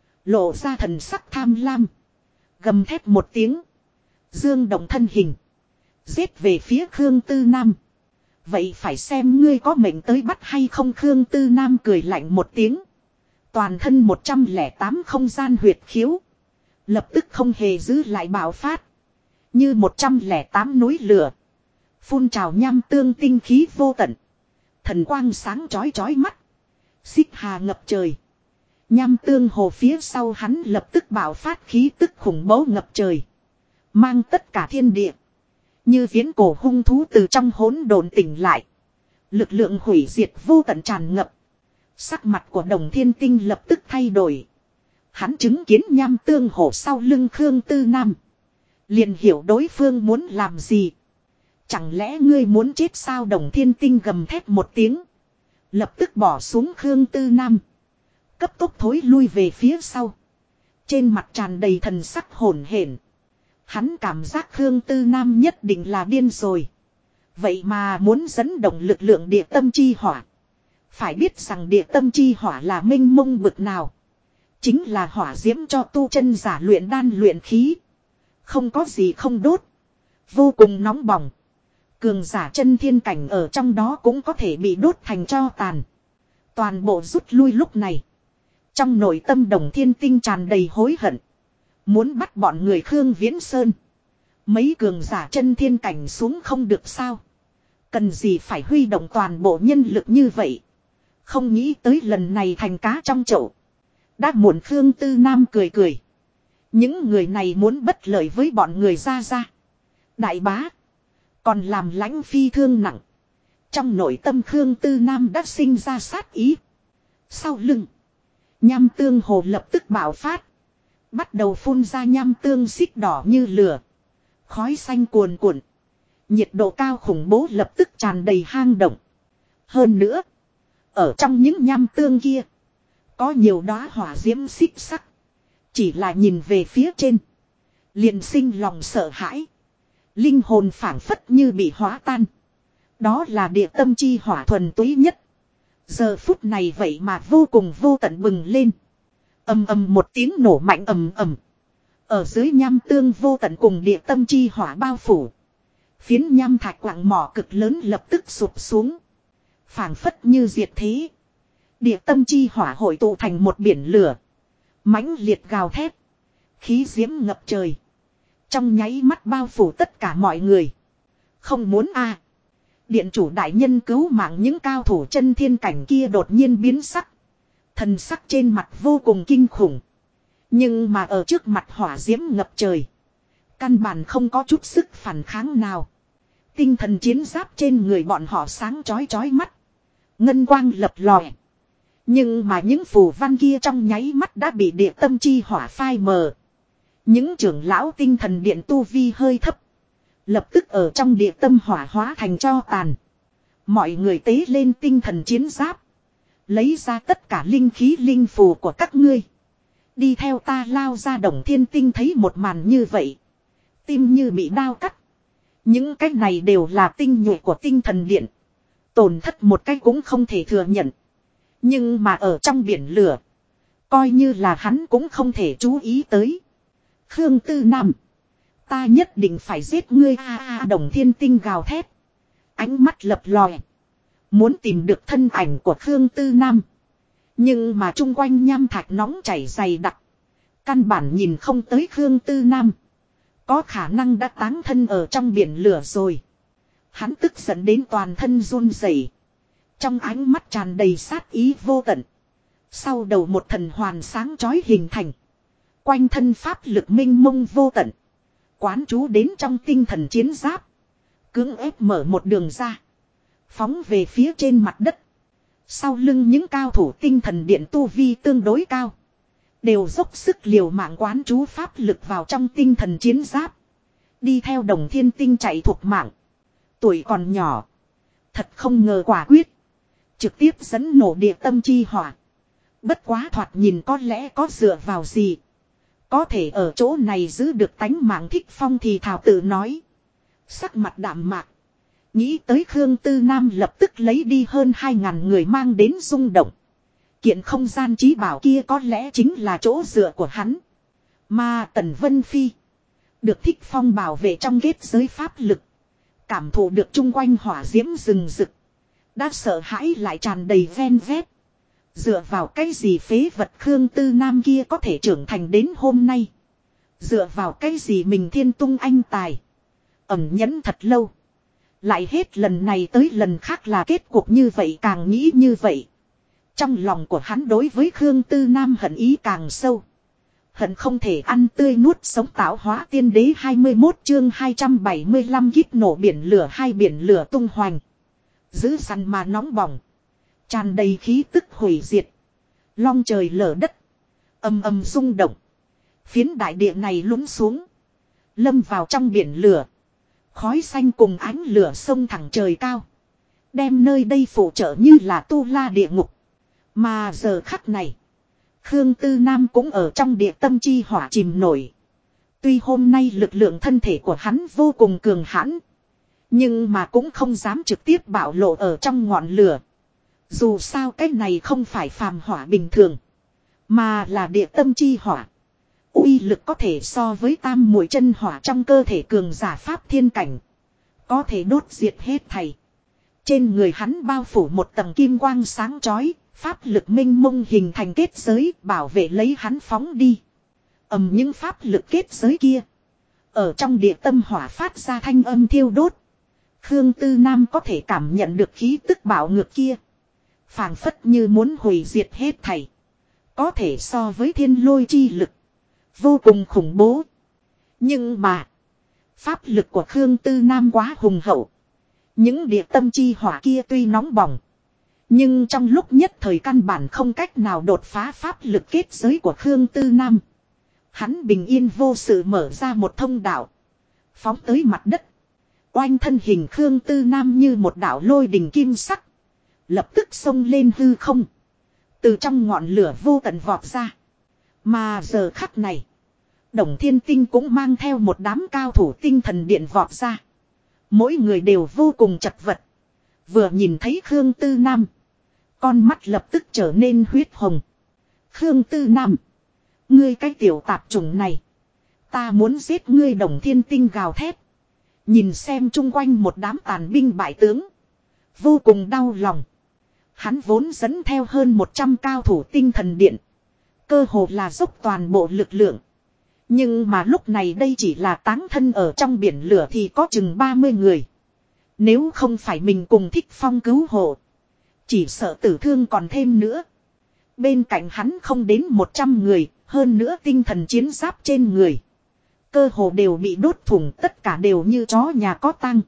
Lộ ra thần sắc tham lam. Gầm thét một tiếng. Dương động thân hình. Giết về phía Khương Tư Nam. Vậy phải xem ngươi có mệnh tới bắt hay không. Khương Tư Nam cười lạnh một tiếng. Toàn thân 108 không gian huyệt khiếu. Lập tức không hề giữ lại bạo phát. Như 108 núi lửa. Phun trào nham tương tinh khí vô tận. Thần quang sáng chói chói mắt. Xích hà ngập trời. Nham tương hồ phía sau hắn lập tức bạo phát khí tức khủng bố ngập trời. Mang tất cả thiên địa. Như viễn cổ hung thú từ trong hỗn độn tỉnh lại. Lực lượng hủy diệt vô tận tràn ngập. Sắc mặt của Đồng Thiên Tinh lập tức thay đổi. Hắn chứng kiến nham tương hổ sau lưng Khương Tư Nam. Liền hiểu đối phương muốn làm gì. Chẳng lẽ ngươi muốn chết sao? Đồng Thiên Tinh gầm thét một tiếng. Lập tức bỏ xuống Khương Tư Nam. Cấp tốc thối lui về phía sau. Trên mặt tràn đầy thần sắc hổn hển. Hắn cảm giác Khương Tư Nam nhất định là điên rồi. Vậy mà muốn dẫn động lực lượng địa tâm chi hỏa. Phải biết rằng địa tâm chi hỏa là mênh mông bực nào. Chính là hỏa diễm cho tu chân giả luyện đan luyện khí. Không có gì không đốt. Vô cùng nóng bỏng. Cường giả chân thiên cảnh ở trong đó cũng có thể bị đốt thành tro tàn. Toàn bộ rút lui lúc này. Trong nội tâm Đồng Thiên Tinh tràn đầy hối hận. Muốn bắt bọn người Khương Viễn Sơn. Mấy cường giả chân thiên cảnh xuống không được sao. Cần gì phải huy động toàn bộ nhân lực như vậy. Không nghĩ tới lần này thành cá trong chậu. Đã muộn. Khương Tư Nam cười cười. Những người này muốn bất lợi với bọn người ra. Đại bá. Còn làm lãnh phi thương nặng. Trong nội tâm Khương Tư Nam đã sinh ra sát ý. Sau lưng. Nham tương hồ lập tức bạo phát. Bắt đầu phun ra nham tương xích đỏ như lửa. Khói xanh cuồn cuộn. Nhiệt độ cao khủng bố lập tức tràn đầy hang động. Hơn nữa. Ở trong những nham tương kia. Có nhiều đóa hỏa diễm xích sắc. Chỉ là nhìn về phía trên. Liền sinh lòng sợ hãi. Linh hồn phảng phất như bị hóa tan. Đó là địa tâm chi hỏa thuần túy nhất. Giờ phút này vậy mà vô cùng vô tận bừng lên. Ầm ầm một tiếng nổ mạnh ầm ầm. Ở dưới nham tương vô tận cùng địa tâm chi hỏa bao phủ. Phiến nham thạch quặng mỏ cực lớn lập tức sụp xuống. Phảng phất như diệt thế. Địa tâm chi hỏa hội tụ thành một biển lửa. Mãnh liệt gào thét. Khí diễm ngập trời. Trong nháy mắt bao phủ tất cả mọi người. Không muốn a. Điện chủ đại nhân cứu mạng những cao thủ chân thiên cảnh kia đột nhiên biến sắc. Thần sắc trên mặt vô cùng kinh khủng. Nhưng mà ở trước mặt hỏa diễm ngập trời. Căn bản không có chút sức phản kháng nào. Tinh thần chiến giáp trên người bọn họ sáng chói chói mắt. Ngân quang lập lòe. Nhưng mà những phù văn kia trong nháy mắt đã bị địa tâm chi hỏa phai mờ. Những trưởng lão tinh thần điện tu vi hơi thấp. Lập tức ở trong địa tâm hỏa hóa thành tro tàn. Mọi người tế lên tinh thần chiến giáp. Lấy ra tất cả linh khí linh phù của các ngươi. Đi theo ta lao ra. Đồng Thiên Tinh thấy một màn như vậy. Tim như bị đao cắt. Những cái này đều là tinh nhuệ của tinh thần điện. Tổn thất một cái cũng không thể thừa nhận. Nhưng mà ở trong biển lửa. Coi như là hắn cũng không thể chú ý tới. Khương Tư Nam. Ta nhất định phải giết ngươi. Đồng Thiên Tinh gào thét. Ánh mắt lập lòe. Muốn tìm được thân ảnh của Khương Tư Nam. Nhưng mà chung quanh nham thạch nóng chảy dày đặc. Căn bản nhìn không tới Khương Tư Nam. Có khả năng đã táng thân ở trong biển lửa rồi. Hắn tức giận đến toàn thân run rẩy. Trong ánh mắt tràn đầy sát ý vô tận. Sau đầu một thần hoàn sáng chói hình thành. Quanh thân pháp lực minh mông vô tận. Quán chú đến trong tinh thần chiến giáp. Cưỡng ép mở một đường ra. Phóng về phía trên mặt đất. Sau lưng những cao thủ tinh thần điện tu vi tương đối cao. Đều dốc sức liều mạng quán chú pháp lực vào trong tinh thần chiến giáp. Đi theo Đồng Thiên Tinh chạy thuộc mạng. Tuổi còn nhỏ. Thật không ngờ quả quyết. Trực tiếp dẫn nổ địa tâm chi hỏa. Bất quá thoạt nhìn có lẽ có dựa vào gì. Có thể ở chỗ này giữ được tánh mạng Thích Phong thì thảo tự nói. Sắc mặt đạm mạc. Nghĩ tới Khương Tư Nam lập tức lấy đi hơn 2.000 người mang đến rung động. Kiện không gian trí bảo kia có lẽ chính là chỗ dựa của hắn. Mà Tần Vân Phi. Được Thích Phong bảo vệ trong kết giới pháp lực. Cảm thụ được chung quanh hỏa diễm rừng rực. Đã sợ hãi lại tràn đầy ven vét. Dựa vào cái gì phế vật Khương Tư Nam kia có thể trưởng thành đến hôm nay. Dựa vào cái gì mình thiên tung anh tài. Ẩn nhẫn thật lâu. Lại hết lần này tới lần khác là kết cục như vậy càng nghĩ như vậy. Trong lòng của hắn đối với Khương Tư Nam hận ý càng sâu. Hận không thể ăn tươi nuốt sống tạo hóa tiên đế 21 chương 275 kíp nổ biển lửa hai biển lửa tung hoành. Dữ dằn mà nóng bỏng. Tràn đầy khí tức hủy diệt. Long trời lở đất. Ầm ầm rung động. Phiến đại địa này lún xuống. Lâm vào trong biển lửa. Khói xanh cùng ánh lửa sông thẳng trời cao. Đem nơi đây phụ trợ như là tu la địa ngục. Mà giờ khắc này. Khương Tư Nam cũng ở trong địa tâm chi hỏa chìm nổi. Tuy hôm nay lực lượng thân thể của hắn vô cùng cường hãn. Nhưng mà cũng không dám trực tiếp bạo lộ ở trong ngọn lửa. Dù sao cái này không phải phàm hỏa bình thường. Mà là địa tâm chi hỏa. Uy lực có thể so với tam muội chân hỏa trong cơ thể cường giả pháp thiên cảnh. Có thể đốt diệt hết thảy. Trên người hắn bao phủ một tầng kim quang sáng chói. Pháp lực minh mông hình thành kết giới bảo vệ lấy hắn phóng đi. Những pháp lực kết giới kia. Ở trong địa tâm hỏa phát ra thanh âm thiêu đốt. Khương Tư Nam có thể cảm nhận được khí tức bạo ngược kia. Phảng phất như muốn hủy diệt hết thảy. Có thể so với thiên lôi chi lực. Vô cùng khủng bố. Nhưng mà. Pháp lực của Khương Tư Nam quá hùng hậu. Những địa tâm chi hỏa kia tuy nóng bỏng. Nhưng trong lúc nhất thời căn bản không cách nào đột phá pháp lực kết giới của Khương Tư Nam. Hắn bình yên vô sự mở ra một thông đạo. Phóng tới mặt đất. Oanh thân hình Khương Tư Nam như một đạo lôi đình kim sắc. Lập tức xông lên hư không. Từ trong ngọn lửa vô tận vọt ra. Mà giờ khắc này. Đồng Thiên Tinh cũng mang theo một đám cao thủ tinh thần điện vọt ra. Mỗi người đều vô cùng chật vật. Vừa nhìn thấy Khương Tư Nam. Con mắt lập tức trở nên huyết hồng. Khương Tư Nam. Ngươi cái tiểu tạp chủng này. Ta muốn giết ngươi. Đồng Thiên Tinh gào thét. Nhìn xem chung quanh một đám tàn binh bại tướng. Vô cùng đau lòng. Hắn vốn dẫn theo hơn 100 cao thủ tinh thần điện. Cơ hồ là dốc toàn bộ lực lượng. Nhưng mà lúc này đây chỉ là táng thân ở trong biển lửa thì có chừng 30 người. Nếu không phải mình cùng Thích Phong cứu hộ. Chỉ sợ tử thương còn thêm nữa. Bên cạnh hắn không đến 100 người. Hơn nữa tinh thần chiến giáp trên người. Cơ hồ đều bị đốt thủng, tất cả đều như chó nhà có tang.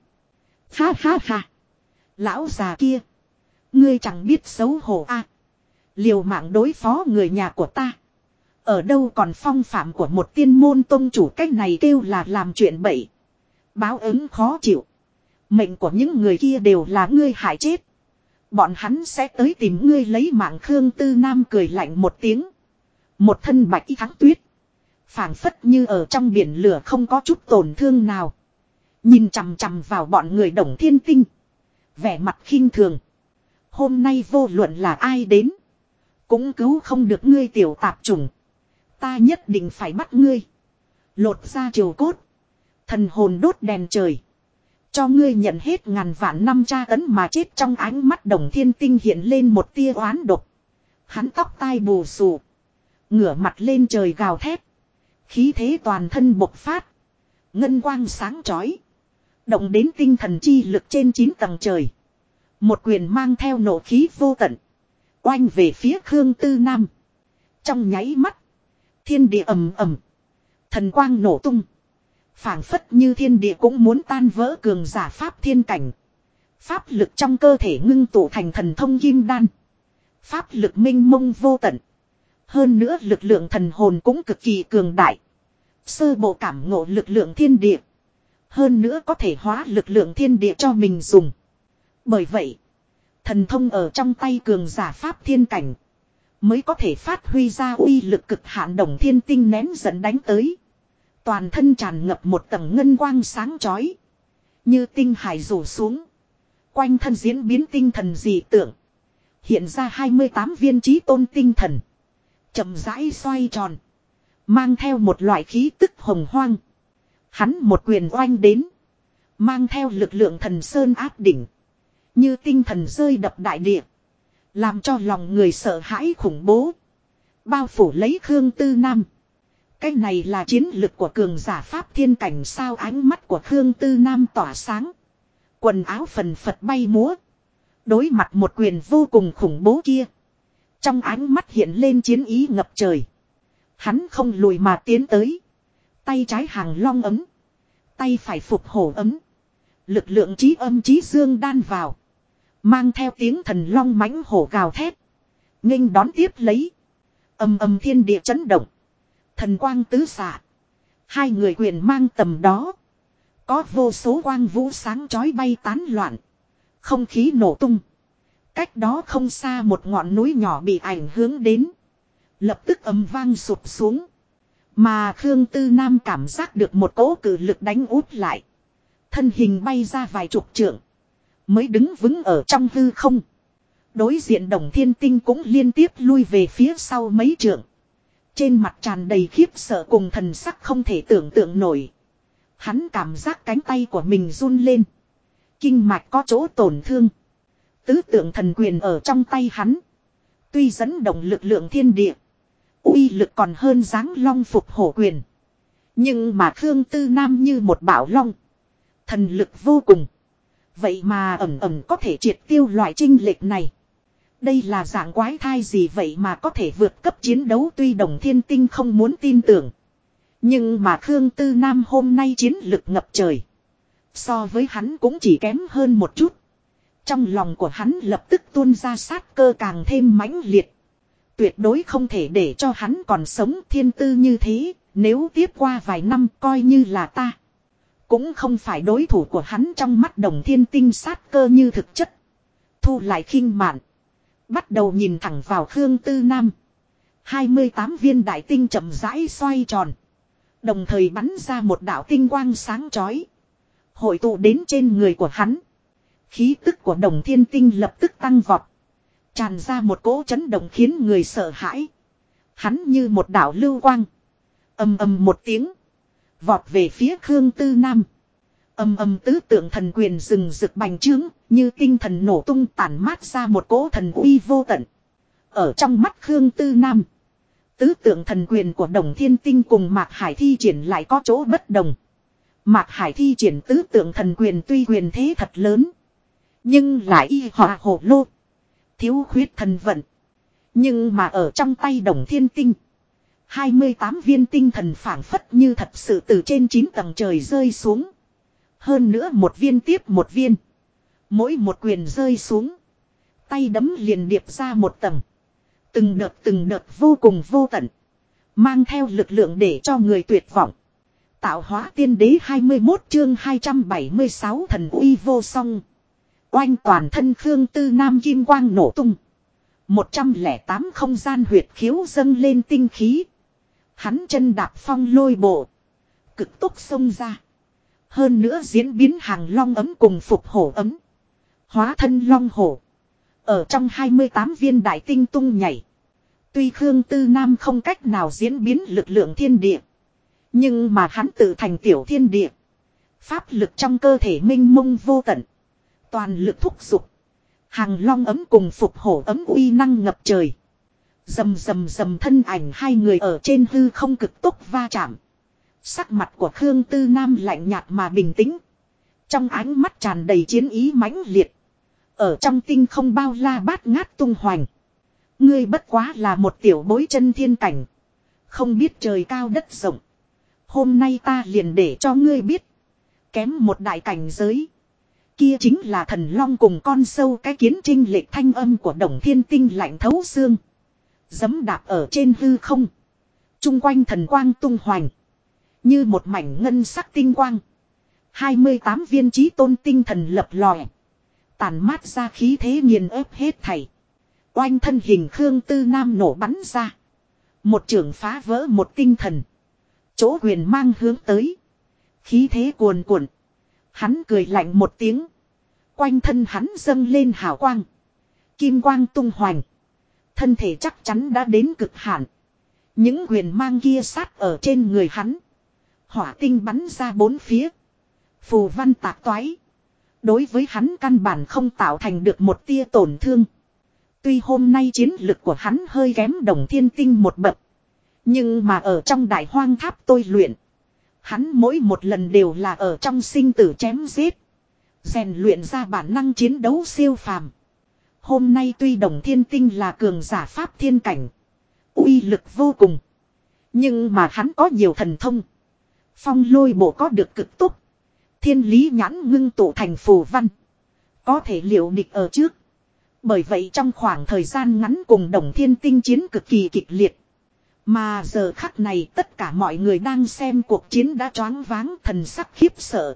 Ha ha ha. Lão già kia. Ngươi chẳng biết xấu hổ a. Liều mạng đối phó người nhà của ta. Ở đâu còn phong phạm của một tiên môn tông chủ, cách này kêu là làm chuyện bậy. Báo ứng khó chịu. Mệnh của những người kia đều là ngươi hại chết. Bọn hắn sẽ tới tìm ngươi lấy mạng. Khương Tư Nam cười lạnh một tiếng. Một thân bạch y thắng tuyết. Phảng phất như ở trong biển lửa không có chút tổn thương nào. Nhìn chằm chằm vào bọn người Đồng Thiên Tinh. Vẻ mặt khinh thường. Hôm nay vô luận là ai đến. Cũng cứu không được ngươi tiểu tạp chủng. Ta nhất định phải bắt ngươi. Lột ra triều cốt. Thần hồn đốt đèn trời. Cho ngươi nhận hết ngàn vạn năm tra tấn mà chết. Trong ánh mắt Đồng Thiên Tinh hiện lên một tia oán độc. Hắn tóc tai bù xù. Ngửa mặt lên trời gào thét. Khí thế toàn thân bộc phát. Ngân quang sáng chói. Động đến tinh thần chi lực trên 9 tầng trời. Một quyền mang theo nộ khí vô tận. Oanh về phía Khương Tư Nam. Trong nháy mắt. Thiên địa ầm ầm. Thần quang nổ tung. Phảng phất như thiên địa cũng muốn tan vỡ. Cường giả pháp thiên cảnh. Pháp lực trong cơ thể ngưng tụ thành thần thông kim đan. Pháp lực minh mông vô tận. Hơn nữa lực lượng thần hồn cũng cực kỳ cường đại. Sơ bộ cảm ngộ lực lượng thiên địa. Hơn nữa có thể hóa lực lượng thiên địa cho mình dùng. Bởi vậy, thần thông ở trong tay cường giả pháp thiên cảnh. Mới có thể phát huy ra uy lực cực hạn. Đồng Thiên Tinh nén giận đánh tới. Toàn thân tràn ngập một tầng ngân quang sáng chói. Như tinh hải rủ xuống. Quanh thân diễn biến tinh thần dị tượng. Hiện ra 28 viên chí tôn tinh thần. Chậm rãi xoay tròn. Mang theo một loại khí tức hồng hoang. Hắn một quyền oanh đến. Mang theo lực lượng thần sơn áp đỉnh. Như tinh thần rơi đập đại địa. Làm cho lòng người sợ hãi khủng bố. Bao phủ lấy Khương Tư Nam. Cái này là chiến lực của cường giả pháp thiên cảnh sao? Ánh mắt của Khương Tư Nam tỏa sáng. Quần áo phần phật bay múa. Đối mặt một quyền vô cùng khủng bố kia. Trong ánh mắt hiện lên chiến ý ngập trời. Hắn không lùi mà tiến tới. Tay trái hàng long ấm. Tay phải phục hổ ấm. Lực lượng trí âm trí dương đan vào. Mang theo tiếng thần long mãnh hổ gào thét. Nghênh đón tiếp lấy. Ầm ầm thiên địa chấn động. Thần quang tứ xạ. Hai người quyền mang tầm đó. Có vô số quang vũ sáng chói bay tán loạn. Không khí nổ tung. Cách đó không xa một ngọn núi nhỏ bị ảnh hưởng đến. Lập tức ầm vang sụp xuống. Mà Khương Tư Nam cảm giác được một cỗ cự lực đánh úp lại. Thân hình bay ra vài chục trượng. Mới đứng vững ở trong hư không. Đối diện Đồng Thiên Tinh cũng liên tiếp lui về phía sau mấy trượng. Trên mặt tràn đầy khiếp sợ cùng thần sắc không thể tưởng tượng nổi. Hắn cảm giác cánh tay của mình run lên. Kinh mạch có chỗ tổn thương. Tứ tượng thần quyền ở trong tay hắn. Tuy dẫn động lực lượng thiên địa. Uy lực còn hơn dáng long phục hổ quyền. Nhưng mà Khương Tư Nam như một bảo long. Thần lực vô cùng. Vậy mà ẩm ẩm có thể triệt tiêu loại chênh lệch này. Đây là dạng quái thai gì vậy mà có thể vượt cấp chiến đấu, tuy Đồng Thiên Tinh không muốn tin tưởng. Nhưng mà Khương Tư Nam hôm nay chiến lực ngập trời. So với hắn cũng chỉ kém hơn một chút. Trong lòng của hắn lập tức tuôn ra sát cơ càng thêm mãnh liệt. Tuyệt đối không thể để cho hắn còn sống thiên tư như thế, nếu tiếp qua vài năm coi như là ta. Cũng không phải đối thủ của hắn. Trong mắt Đồng Thiên Tinh sát cơ như thực chất. Thu lại khinh mạn. Bắt đầu nhìn thẳng vào Khương Tư Nam. 28 viên đại tinh chậm rãi xoay tròn. Đồng thời bắn ra một đạo tinh quang sáng chói. Hội tụ đến trên người của hắn. Khí tức của Đồng Thiên Tinh lập tức tăng vọt. Tràn ra một cỗ chấn động khiến người sợ hãi. Hắn như một đạo lưu quang. Ầm ầm một tiếng. Vọt về phía Khương Tư Nam. Ầm ầm tứ tượng thần quyền rừng rực bành trướng. Như tinh thần nổ tung tản mát ra một cỗ thần uy vô tận. Ở trong mắt Khương Tư Nam. Tứ tượng thần quyền của Đồng Thiên Tinh cùng Mạc Hải thi triển lại có chỗ bất đồng. Mạc Hải thi triển tứ tượng thần quyền tuy quyền thế thật lớn. Nhưng lại y họa hổ lô. Thiếu khuyết thần vận. Nhưng mà ở trong tay Đồng Thiên Tinh. 28 viên tinh thần phảng phất như thật sự từ trên 9 tầng trời rơi xuống. Hơn nữa một viên tiếp một viên. Mỗi một quyền rơi xuống. Tay đấm liền điệp ra một tầng. Từng đợt vô cùng vô tận. Mang theo lực lượng để cho người tuyệt vọng. Tạo hóa tiên đế 21 chương 276 thần uy vô song. Oanh toàn thân Khương Tư Nam kim quang nổ tung. 108 không gian huyệt khiếu dâng lên tinh khí. Hắn chân đạp phong lôi bộ. Cực tốc xông ra. Hơn nữa diễn biến hàng long ấm cùng phục hổ ấm. Hóa thân long hổ. Ở trong 28 viên đại tinh tung nhảy. Tuy Khương Tư Nam không cách nào diễn biến lực lượng thiên địa. Nhưng mà hắn tự thành tiểu thiên địa. Pháp lực trong cơ thể minh mông vô tận. Toàn lực thúc giục. Hàng long ấm cùng phục hổ ấm uy năng ngập trời. Rầm rầm rầm thân ảnh hai người ở trên hư không cực tốc va chạm. Sắc mặt của Khương Tư Nam lạnh nhạt mà bình tĩnh. Trong ánh mắt tràn đầy chiến ý mãnh liệt. Ở trong tinh không bao la bát ngát tung hoành. Ngươi bất quá là một tiểu bối chân thiên cảnh. Không biết trời cao đất rộng. Hôm nay ta liền để cho ngươi biết. Kém một đại cảnh giới. Kia chính là thần long cùng con sâu cái kiến trinh lệch thanh âm của Đồng Thiên Tinh lạnh thấu xương. Giấm đạp ở trên hư không. Trung quanh thần quang tung hoành. Như một mảnh ngân sắc tinh quang. 28 viên chí tôn tinh thần lập lòe. Tàn mát ra khí thế nghiền ép hết thảy. Oanh thân hình Khương Tư Nam nổ bắn ra. Một trường phá vỡ một tinh thần. Chỗ quyền mang hướng tới. Khí thế cuồn cuộn. Hắn cười lạnh một tiếng. Quanh thân hắn dâng lên hào quang. Kim quang tung hoành. Thân thể chắc chắn đã đến cực hạn. Những quyền mang kia sát ở trên người hắn. Hỏa tinh bắn ra bốn phía. Phù văn tạc toái. Đối với hắn căn bản không tạo thành được một tia tổn thương. Tuy hôm nay chiến lực của hắn hơi kém Đồng Thiên Tinh một bậc. Nhưng mà ở trong đại hoang tháp tôi luyện. Hắn mỗi một lần đều là ở trong sinh tử chém giết. Rèn luyện ra bản năng chiến đấu siêu phàm. Hôm nay tuy Đồng Thiên Tinh là cường giả pháp thiên cảnh. Uy lực vô cùng. Nhưng mà hắn có nhiều thần thông. Phong lôi bộ có được cực tốc. Thiên lý nhãn ngưng tụ thành phù văn. Có thể liệu địch ở trước. Bởi vậy trong khoảng thời gian ngắn cùng Đồng Thiên Tinh chiến cực kỳ kịch liệt. Mà giờ khắc này tất cả mọi người đang xem cuộc chiến đã choáng váng, thần sắc khiếp sợ.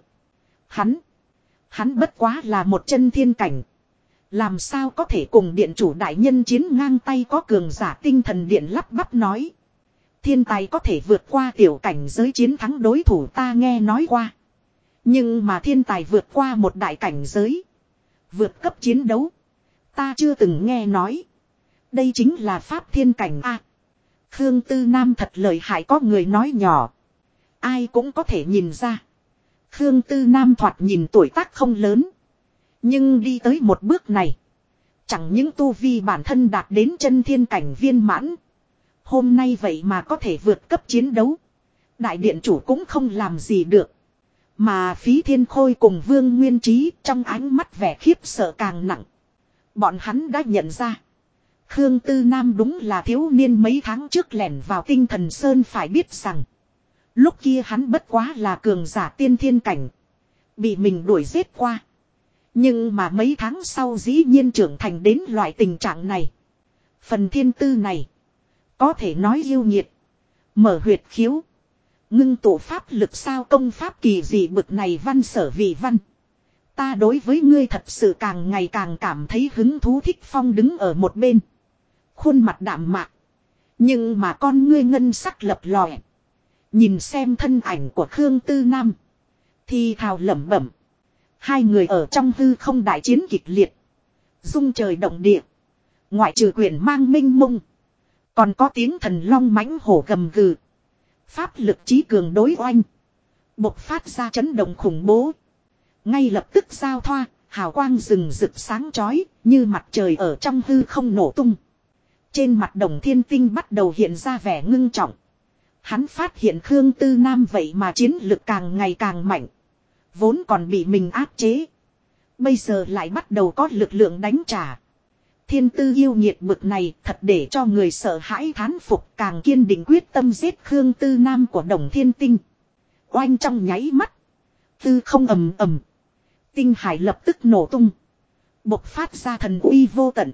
Hắn bất quá là một chân thiên cảnh. Làm sao có thể cùng điện chủ đại nhân chiến ngang tay, có cường giả tinh thần điện lắp bắp nói. Thiên tài có thể vượt qua tiểu cảnh giới chiến thắng đối thủ ta nghe nói qua. Nhưng mà thiên tài vượt qua một đại cảnh giới, vượt cấp chiến đấu, ta chưa từng nghe nói. Đây chính là pháp thiên cảnh a. Khương Tư Nam thật lợi hại, có người nói nhỏ. Ai cũng có thể nhìn ra. Khương Tư Nam thoạt nhìn tuổi tác không lớn. Nhưng đi tới một bước này. Chẳng những tu vi bản thân đạt đến chân thiên cảnh viên mãn. Hôm nay vậy mà có thể vượt cấp chiến đấu. Đại điện chủ cũng không làm gì được. Mà Phí Thiên Khôi cùng Vương Nguyên Trí trong ánh mắt vẻ khiếp sợ càng nặng. Bọn hắn đã nhận ra. Khương Tư Nam đúng là thiếu niên mấy tháng trước lẻn vào Tinh Thần Sơn, phải biết rằng. Lúc kia hắn bất quá là cường giả tiên thiên cảnh. Bị mình đuổi giết qua. Nhưng mà mấy tháng sau dĩ nhiên trưởng thành đến loại tình trạng này. Phần thiên tư này. Có thể nói yêu nghiệt. Mở huyệt khiếu. Ngưng tụ pháp lực sao, công pháp kỳ dị bực này văn sở vì văn. Ta đối với ngươi thật sự càng ngày càng cảm thấy hứng thú. Thích Phong đứng ở một bên. Khuôn mặt đạm mạc. Nhưng mà con ngươi ngân sắc lập lòe. Nhìn xem thân ảnh của Khương Tư Nam. Thì thào lẩm bẩm. Hai người ở trong hư không đại chiến kịch liệt. Rung trời động địa. Ngoại trừ quyền mang minh mông. Còn có tiếng thần long mãnh hổ gầm gừ. Pháp lực trí cường đối oanh. Bộc phát ra chấn động khủng bố. Ngay lập tức giao thoa. Hào quang rừng rực sáng chói. Như mặt trời ở trong hư không nổ tung. Trên mặt Đồng Thiên Tinh bắt đầu hiện ra vẻ ngưng trọng. Hắn phát hiện Khương Tư Nam vậy mà chiến lực càng ngày càng mạnh. Vốn còn bị mình áp chế. Bây giờ lại bắt đầu có lực lượng đánh trả. Thiên tư yêu nghiệt bực này thật để cho người sợ hãi thán phục, càng kiên định quyết tâm giết Khương Tư Nam của Đồng Thiên Tinh. Oanh trong nháy mắt. Tư không ầm ầm. Tinh hải lập tức nổ tung. Bộc phát ra thần uy vô tận.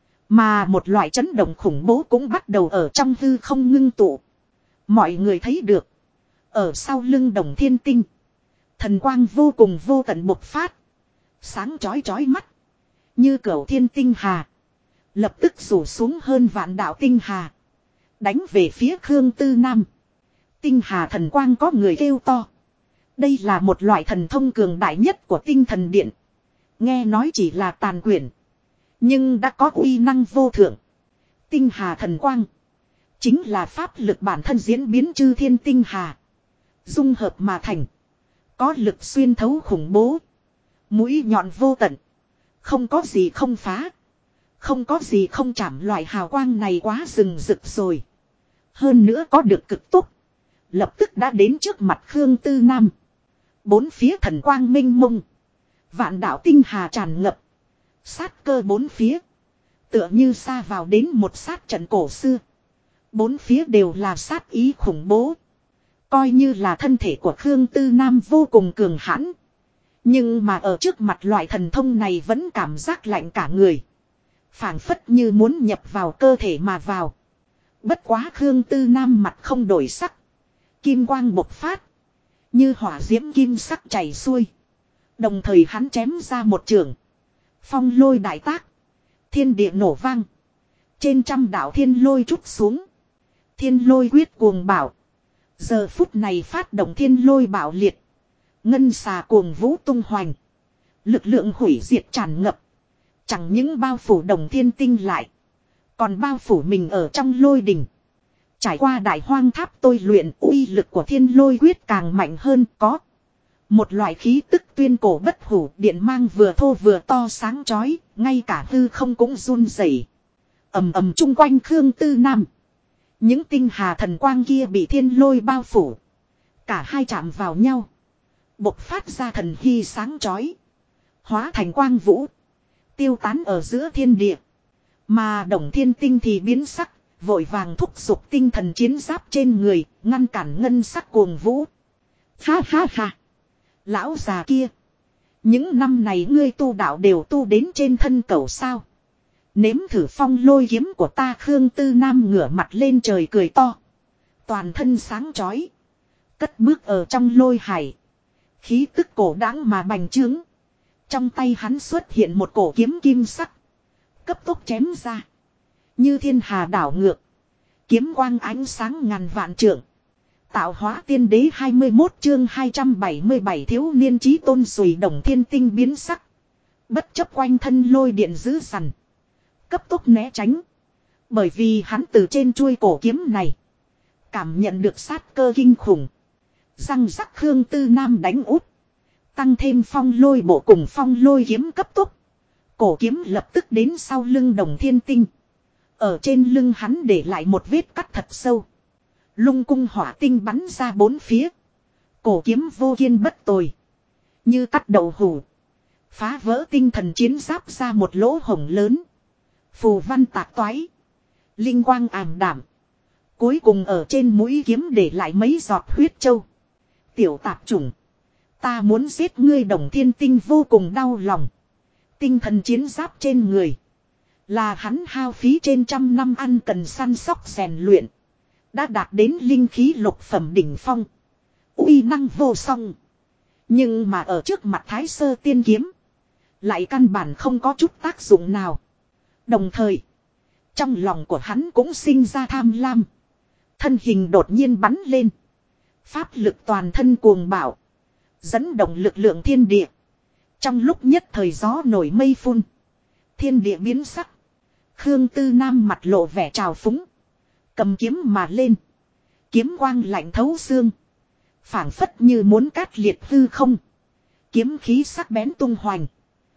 Mà một loại chấn động khủng bố cũng bắt đầu ở trong hư không ngưng tụ. Mọi người thấy được. Ở sau lưng Đồng Thiên Tinh. Thần quang vô cùng vô tận bộc phát. Sáng chói chói mắt. Như cửu thiên tinh hà. Lập tức rủ xuống hơn vạn đạo tinh hà. Đánh về phía Khương Tư Nam. Tinh hà thần quang có người kêu to. Đây là một loại thần thông cường đại nhất của Tinh Thần Điện. Nghe nói chỉ là tàn quyển. Nhưng đã có uy năng vô thượng. Tinh hà thần quang. Chính là pháp lực bản thân diễn biến chư thiên tinh hà. Dung hợp mà thành. Có lực xuyên thấu khủng bố. Mũi nhọn vô tận. Không có gì không phá. Không có gì không chạm, loại hào quang này quá rừng rực rồi. Hơn nữa có được cực tốc. Lập tức đã đến trước mặt Khương Tư Nam. Bốn phía thần quang minh mông. Vạn đạo tinh hà tràn ngập. Sát cơ bốn phía. Tựa như xa vào đến một sát trận cổ xưa. Bốn phía đều là sát ý khủng bố. Coi như là thân thể của Khương Tư Nam vô cùng cường hãn. Nhưng mà ở trước mặt loại thần thông này vẫn cảm giác lạnh cả người. Phảng phất như muốn nhập vào cơ thể mà vào. Bất quá Khương Tư Nam mặt không đổi sắc. Kim quang bộc phát. Như hỏa diễm kim sắc chảy xuôi. Đồng thời hắn chém ra một trường. Phong lôi đại tác. Thiên địa nổ vang. Trên trăm đạo thiên lôi trút xuống. Thiên lôi quyết cuồng bảo. Giờ phút này phát động thiên lôi bạo liệt. Ngân xà cuồng vũ tung hoành. Lực lượng hủy diệt tràn ngập. Chẳng những bao phủ Đồng Thiên Tinh lại. Còn bao phủ mình ở trong lôi đỉnh. Trải qua đại hoang tháp tôi luyện, uy lực của thiên lôi quyết càng mạnh hơn. Có một loại khí tức tuyên cổ bất hủ, điện mang vừa thô vừa to sáng chói. Ngay cả hư không cũng run rẩy. Ầm ầm chung quanh Khương Tư Nam. Những tinh hà thần quang kia bị thiên lôi bao phủ. Cả hai chạm vào nhau. Bộc phát ra thần hy sáng chói. Hóa thành quang vũ. Tiêu tán ở giữa thiên địa. Mà Đồng Thiên Tinh thì biến sắc. Vội vàng thúc giục tinh thần chiến giáp trên người. Ngăn cản ngân sắc cuồng vũ. Ha ha ha. Lão già kia. Những năm này ngươi tu đạo đều tu đến trên thân cẩu sao. Nếm thử phong lôi kiếm của ta. Khương Tư Nam ngửa mặt lên trời cười to. Toàn thân sáng chói. Cất bước ở trong lôi hải. Khí tức cổ đãng mà bành trướng. Trong tay hắn xuất hiện một cổ kiếm kim sắc. Cấp tốc chém ra. Như thiên hà đảo ngược. Kiếm quang ánh sáng ngàn vạn trượng. Tạo hóa tiên đế 21 chương 277 thiếu niên chí tôn sùi đồng thiên tinh biến sắc. Bất chấp quanh thân lôi điện dữ dằn. Cấp tốc né tránh. Bởi vì hắn từ trên chuôi cổ kiếm này. Cảm nhận được sát cơ kinh khủng. Răng rắc Khương Tư Nam đánh út. Tăng thêm phong lôi bộ cùng phong lôi kiếm cấp tốc. Cổ kiếm lập tức đến sau lưng đồng thiên tinh. Ở trên lưng hắn để lại một vết cắt thật sâu. Lung cung hỏa tinh bắn ra bốn phía. Cổ kiếm vô kiên bất tồi. Như cắt đầu hủ. Phá vỡ tinh thần chiến giáp ra một lỗ hổng lớn. Phù văn tạc toái. Linh quang ảm đảm. Cuối cùng ở trên mũi kiếm để lại mấy giọt huyết châu. Tiểu tạp chủng. Ta muốn giết ngươi. Đồng thiên tinh vô cùng đau lòng. Tinh thần chiến giáp trên người. Là hắn hao phí trên trăm năm ăn cần săn sóc rèn luyện. Đã đạt đến linh khí lục phẩm đỉnh phong. Uy năng vô song. Nhưng mà ở trước mặt Thái Sơ tiên kiếm. Lại căn bản không có chút tác dụng nào. Đồng thời. Trong lòng của hắn cũng sinh ra tham lam. Thân hình đột nhiên bắn lên. Pháp lực toàn thân cuồng bạo. Dẫn động lực lượng thiên địa. Trong lúc nhất thời gió nổi mây phun. Thiên địa biến sắc. Khương Tư Nam mặt lộ vẻ trào phúng. Cầm kiếm mà lên. Kiếm quang lạnh thấu xương. Phảng phất như muốn cát liệt hư không. Kiếm khí sắc bén tung hoành.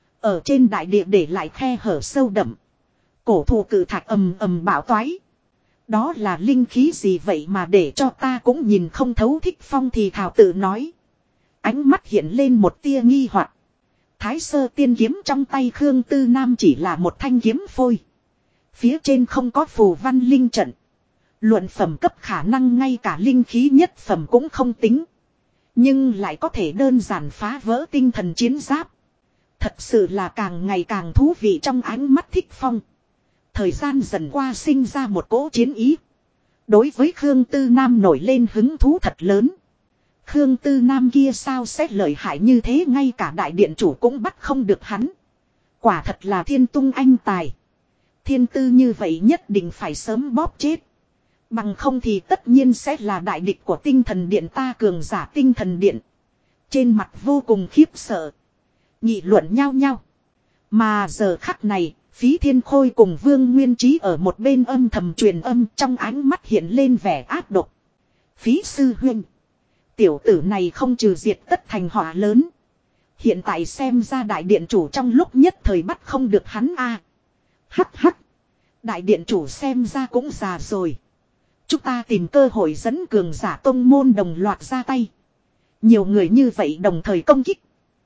Ở trên đại địa để lại khe hở sâu đậm. Cổ thụ cự thạch ầm ầm bão toái. Đó là linh khí gì vậy mà để cho ta cũng nhìn không thấu. Thích Phong thì thảo tự nói. Ánh mắt hiện lên một tia nghi hoặc. Thái Sơ tiên kiếm trong tay Khương Tư Nam chỉ là một thanh kiếm phôi. Phía trên không có phù văn linh trận. Luận phẩm cấp khả năng ngay cả linh khí nhất phẩm cũng không tính. Nhưng lại có thể đơn giản phá vỡ tinh thần chiến giáp. Thật sự là càng ngày càng thú vị trong ánh mắt Thích Phong. Thời gian dần qua sinh ra một cỗ chiến ý. Đối với Khương Tư Nam nổi lên hứng thú thật lớn. Khương Tư Nam kia sao sẽ lợi hại như thế, ngay cả đại điện chủ cũng bắt không được hắn. Quả thật là thiên tung anh tài. Thiên tư như vậy nhất định phải sớm bóp chết. Bằng không thì tất nhiên sẽ là đại địch của tinh thần điện. Ta cường giả tinh thần điện. Trên mặt vô cùng khiếp sợ. Nghị luận nhau nhau. Mà giờ khắc này, Phí Thiên Khôi cùng Vương Nguyên Trí ở một bên âm thầm truyền âm, trong ánh mắt hiện lên vẻ ác độc. Phí sư huynh. Tiểu tử này không trừ diệt tất thành họa lớn. Hiện tại xem ra đại điện chủ trong lúc nhất thời bắt không được hắn a. Hắc hắc. Đại điện chủ xem ra cũng già rồi. Chúng ta tìm cơ hội dẫn cường giả tông môn đồng loạt ra tay. Nhiều người như vậy đồng thời công kích.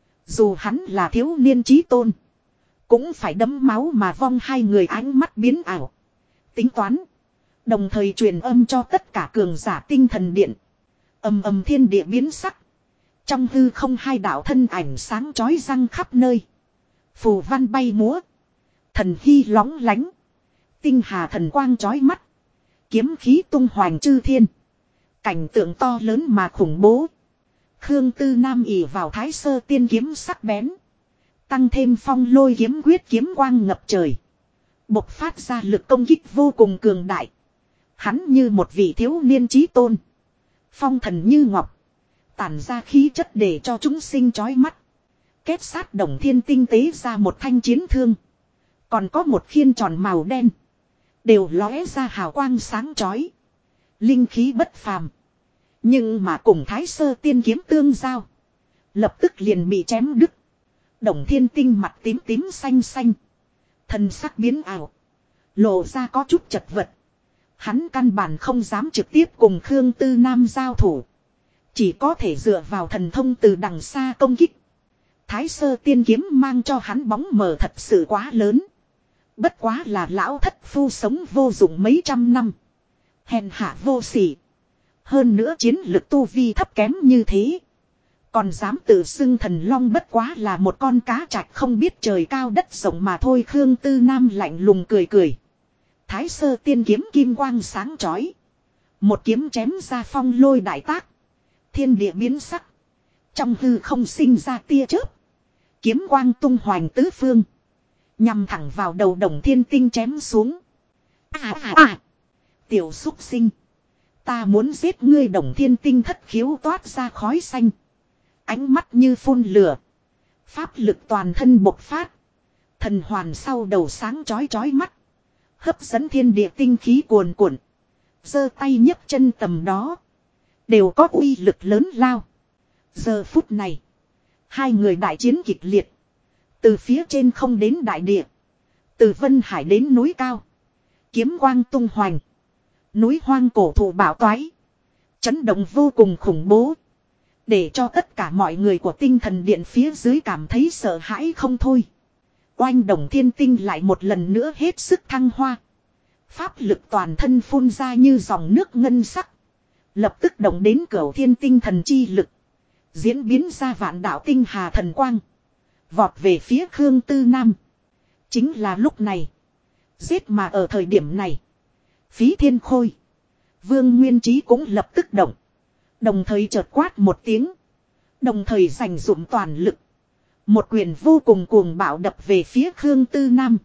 Dù hắn là thiếu niên chí tôn. Cũng phải đấm máu mà vong. Hai người ánh mắt biến ảo. Tính toán. Đồng thời truyền âm cho tất cả cường giả tinh thần điện. Ầm ầm thiên địa biến sắc. Trong hư không hai đạo thân ảnh sáng chói răng khắp nơi. Phù văn bay múa. Thần hy lóng lánh. Tinh hà thần quang chói mắt. Kiếm khí tung hoành chư thiên. Cảnh tượng to lớn mà khủng bố. Khương Tư Nam ỷ vào Thái Sơ tiên kiếm sắc bén. Tăng thêm phong lôi kiếm quyết kiếm quang ngập trời. Bộc phát ra lực công kích vô cùng cường đại. Hắn như một vị thiếu niên chí tôn. Phong thần như ngọc. Tản ra khí chất để cho chúng sinh chói mắt. Kết sát đồng thiên tinh tế ra một thanh chiến thương. Còn có một khiên tròn màu đen. Đều lóe ra hào quang sáng chói. Linh khí bất phàm. Nhưng mà cùng Thái Sơ tiên kiếm tương giao. Lập tức liền bị chém đứt. Đồng thiên tinh mặt tím tím xanh xanh. Thân sắc biến ảo. Lộ ra có chút chật vật. Hắn căn bản không dám trực tiếp cùng Khương Tư Nam giao thủ. Chỉ có thể dựa vào thần thông từ đằng xa công kích. Thái Sơ tiên kiếm mang cho hắn bóng mờ thật sự quá lớn. Bất quá là lão thất phu sống vô dụng mấy trăm năm. Hèn hạ vô sỉ. Hơn nữa chiến lực tu vi thấp kém như thế. Còn dám tự xưng thần long bất quá là một con cá trạch không biết trời cao đất rộng mà thôi. Khương Tư Nam lạnh lùng cười cười. Thái Sơ Tiên kiếm kim quang sáng chói. Một kiếm chém ra phong lôi đại tác. Thiên địa biến sắc. Trong hư không sinh ra tia chớp. Kiếm quang tung hoành tứ phương. Nhằm thẳng vào đầu Đồng Thiên Tinh chém xuống. Tiểu xúc sinh. Ta muốn giết ngươi. Đồng Thiên Tinh thất khiếu toát ra khói xanh. Ánh mắt như phun lửa. Pháp lực toàn thân bộc phát. Thần hoàn sau đầu sáng chói chói mắt. Hấp dẫn thiên địa tinh khí cuồn cuộn. Giơ tay nhấc chân tầm đó. Đều có uy lực lớn lao. Giờ phút này. Hai người đại chiến kịch liệt. Từ phía trên không đến đại địa. Từ Vân Hải đến núi cao. Kiếm quang tung hoành. Núi hoang cổ thụ bảo toái. Chấn động vô cùng khủng bố. Để cho tất cả mọi người của tinh thần điện phía dưới cảm thấy sợ hãi không thôi. Oanh Đồng Thiên Tinh lại một lần nữa hết sức thăng hoa. Pháp lực toàn thân phun ra như dòng nước ngân sắc. Lập tức động đến cửu thiên tinh thần chi lực. Diễn biến ra vạn đạo tinh hà thần quang. Vọt về phía Khương Tư Nam. Chính là lúc này. Giết mà ở thời điểm này. Phí Thiên Khôi. Vương Nguyên Trí cũng lập tức động. Đồng thời chợt quát một tiếng. Đồng thời dành dụm toàn lực. Một quyền vô cùng cuồng bạo đập về phía Khương Tư Nam.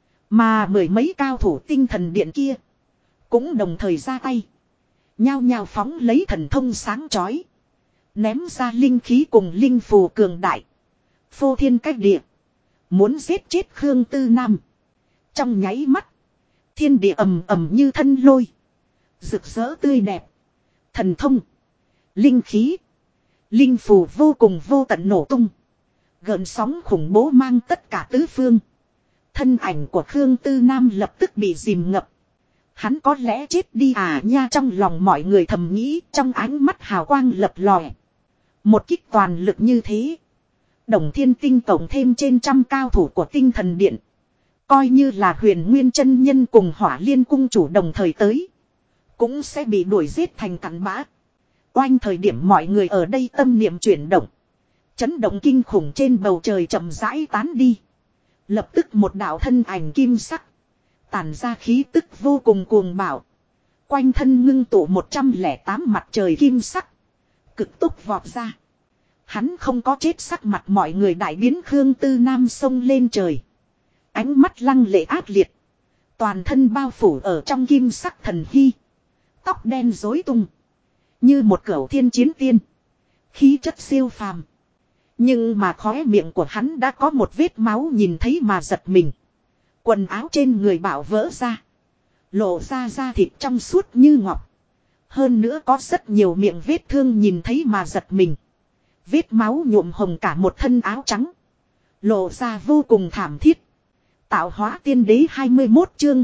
Mà mười mấy cao thủ tinh thần điện kia. Cũng đồng thời ra tay. Nhao nhao phóng lấy thần thông sáng chói. Ném ra linh khí cùng linh phù cường đại. Phô thiên cách địa. Muốn giết chết Khương Tư Nam. Trong nháy mắt. Thiên địa ầm ầm như thân lôi. Rực rỡ tươi đẹp. Thần thông. Linh khí. Linh phù vô cùng vô tận nổ tung. Gợn sóng khủng bố mang tất cả tứ phương. Thân ảnh của Khương Tư Nam lập tức bị dìm ngập. Hắn có lẽ chết đi à nha, trong lòng mọi người thầm nghĩ, trong ánh mắt hào quang lập lòe. Một kích toàn lực như thế. Đồng Thiên Tinh tổng thêm trên trăm cao thủ của tinh thần điện. Coi như là Huyền Nguyên chân nhân cùng Hỏa Liên cung chủ đồng thời tới. Cũng sẽ bị đuổi giết thành cặn bã. Oanh thời điểm mọi người ở đây tâm niệm chuyển động. Chấn động kinh khủng trên bầu trời chậm rãi tán đi. Lập tức một đạo thân ảnh kim sắc. Tản ra khí tức vô cùng cuồng bạo. Quanh thân ngưng tụ 108 mặt trời kim sắc. Cực tốc vọt ra. Hắn không có chết, sắc mặt mọi người đại biến. Khương Tư Nam xông lên trời. Ánh mắt lăng lệ ác liệt. Toàn thân bao phủ ở trong kim sắc thần hy. Tóc đen rối tung. Như một cửu thiên chiến tiên. Khí chất siêu phàm. Nhưng mà khóe miệng của hắn đã có một vết máu, nhìn thấy mà giật mình. Quần áo trên người bạo vỡ ra. Lộ ra da thịt trong suốt như ngọc. Hơn nữa có rất nhiều miệng vết thương, nhìn thấy mà giật mình. Vết máu nhuộm hồng cả một thân áo trắng. Lộ ra vô cùng thảm thiết. Tạo hóa tiên đế 21 chương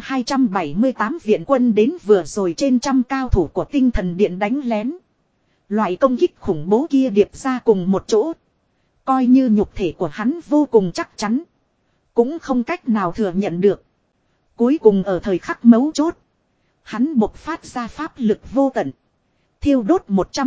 278 viện quân đến vừa rồi, trên trăm cao thủ của tinh thần điện đánh lén. Loại công kích khủng bố kia điệp ra cùng một chỗ. Coi như nhục thể của hắn vô cùng chắc chắn. Cũng không cách nào thừa nhận được. Cuối cùng ở thời khắc mấu chốt. Hắn bộc phát ra pháp lực vô tận. Thiêu đốt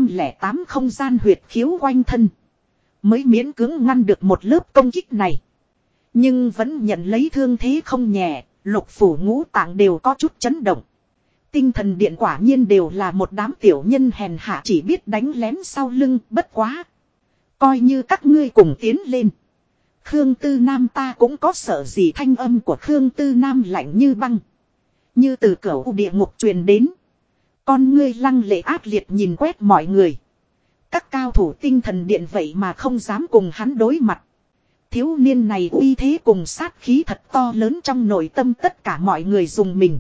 108 không gian huyệt khiếu quanh thân. Mới miễn cưỡng ngăn được một lớp công kích này. Nhưng vẫn nhận lấy thương thế không nhẹ. Lục phủ ngũ tạng đều có chút chấn động. Tinh thần điện quả nhiên đều là một đám tiểu nhân hèn hạ, chỉ biết đánh lén sau lưng. Bất quá. Coi như các ngươi cùng tiến lên. Khương Tư Nam ta cũng có sợ gì. Thanh âm của Khương Tư Nam lạnh như băng. Như từ cửu địa ngục truyền đến. Con ngươi lăng lệ ác liệt nhìn quét mọi người. Các cao thủ tinh thần điện vậy mà không dám cùng hắn đối mặt. Thiếu niên này uy thế cùng sát khí thật to lớn, trong nội tâm tất cả mọi người dùng mình.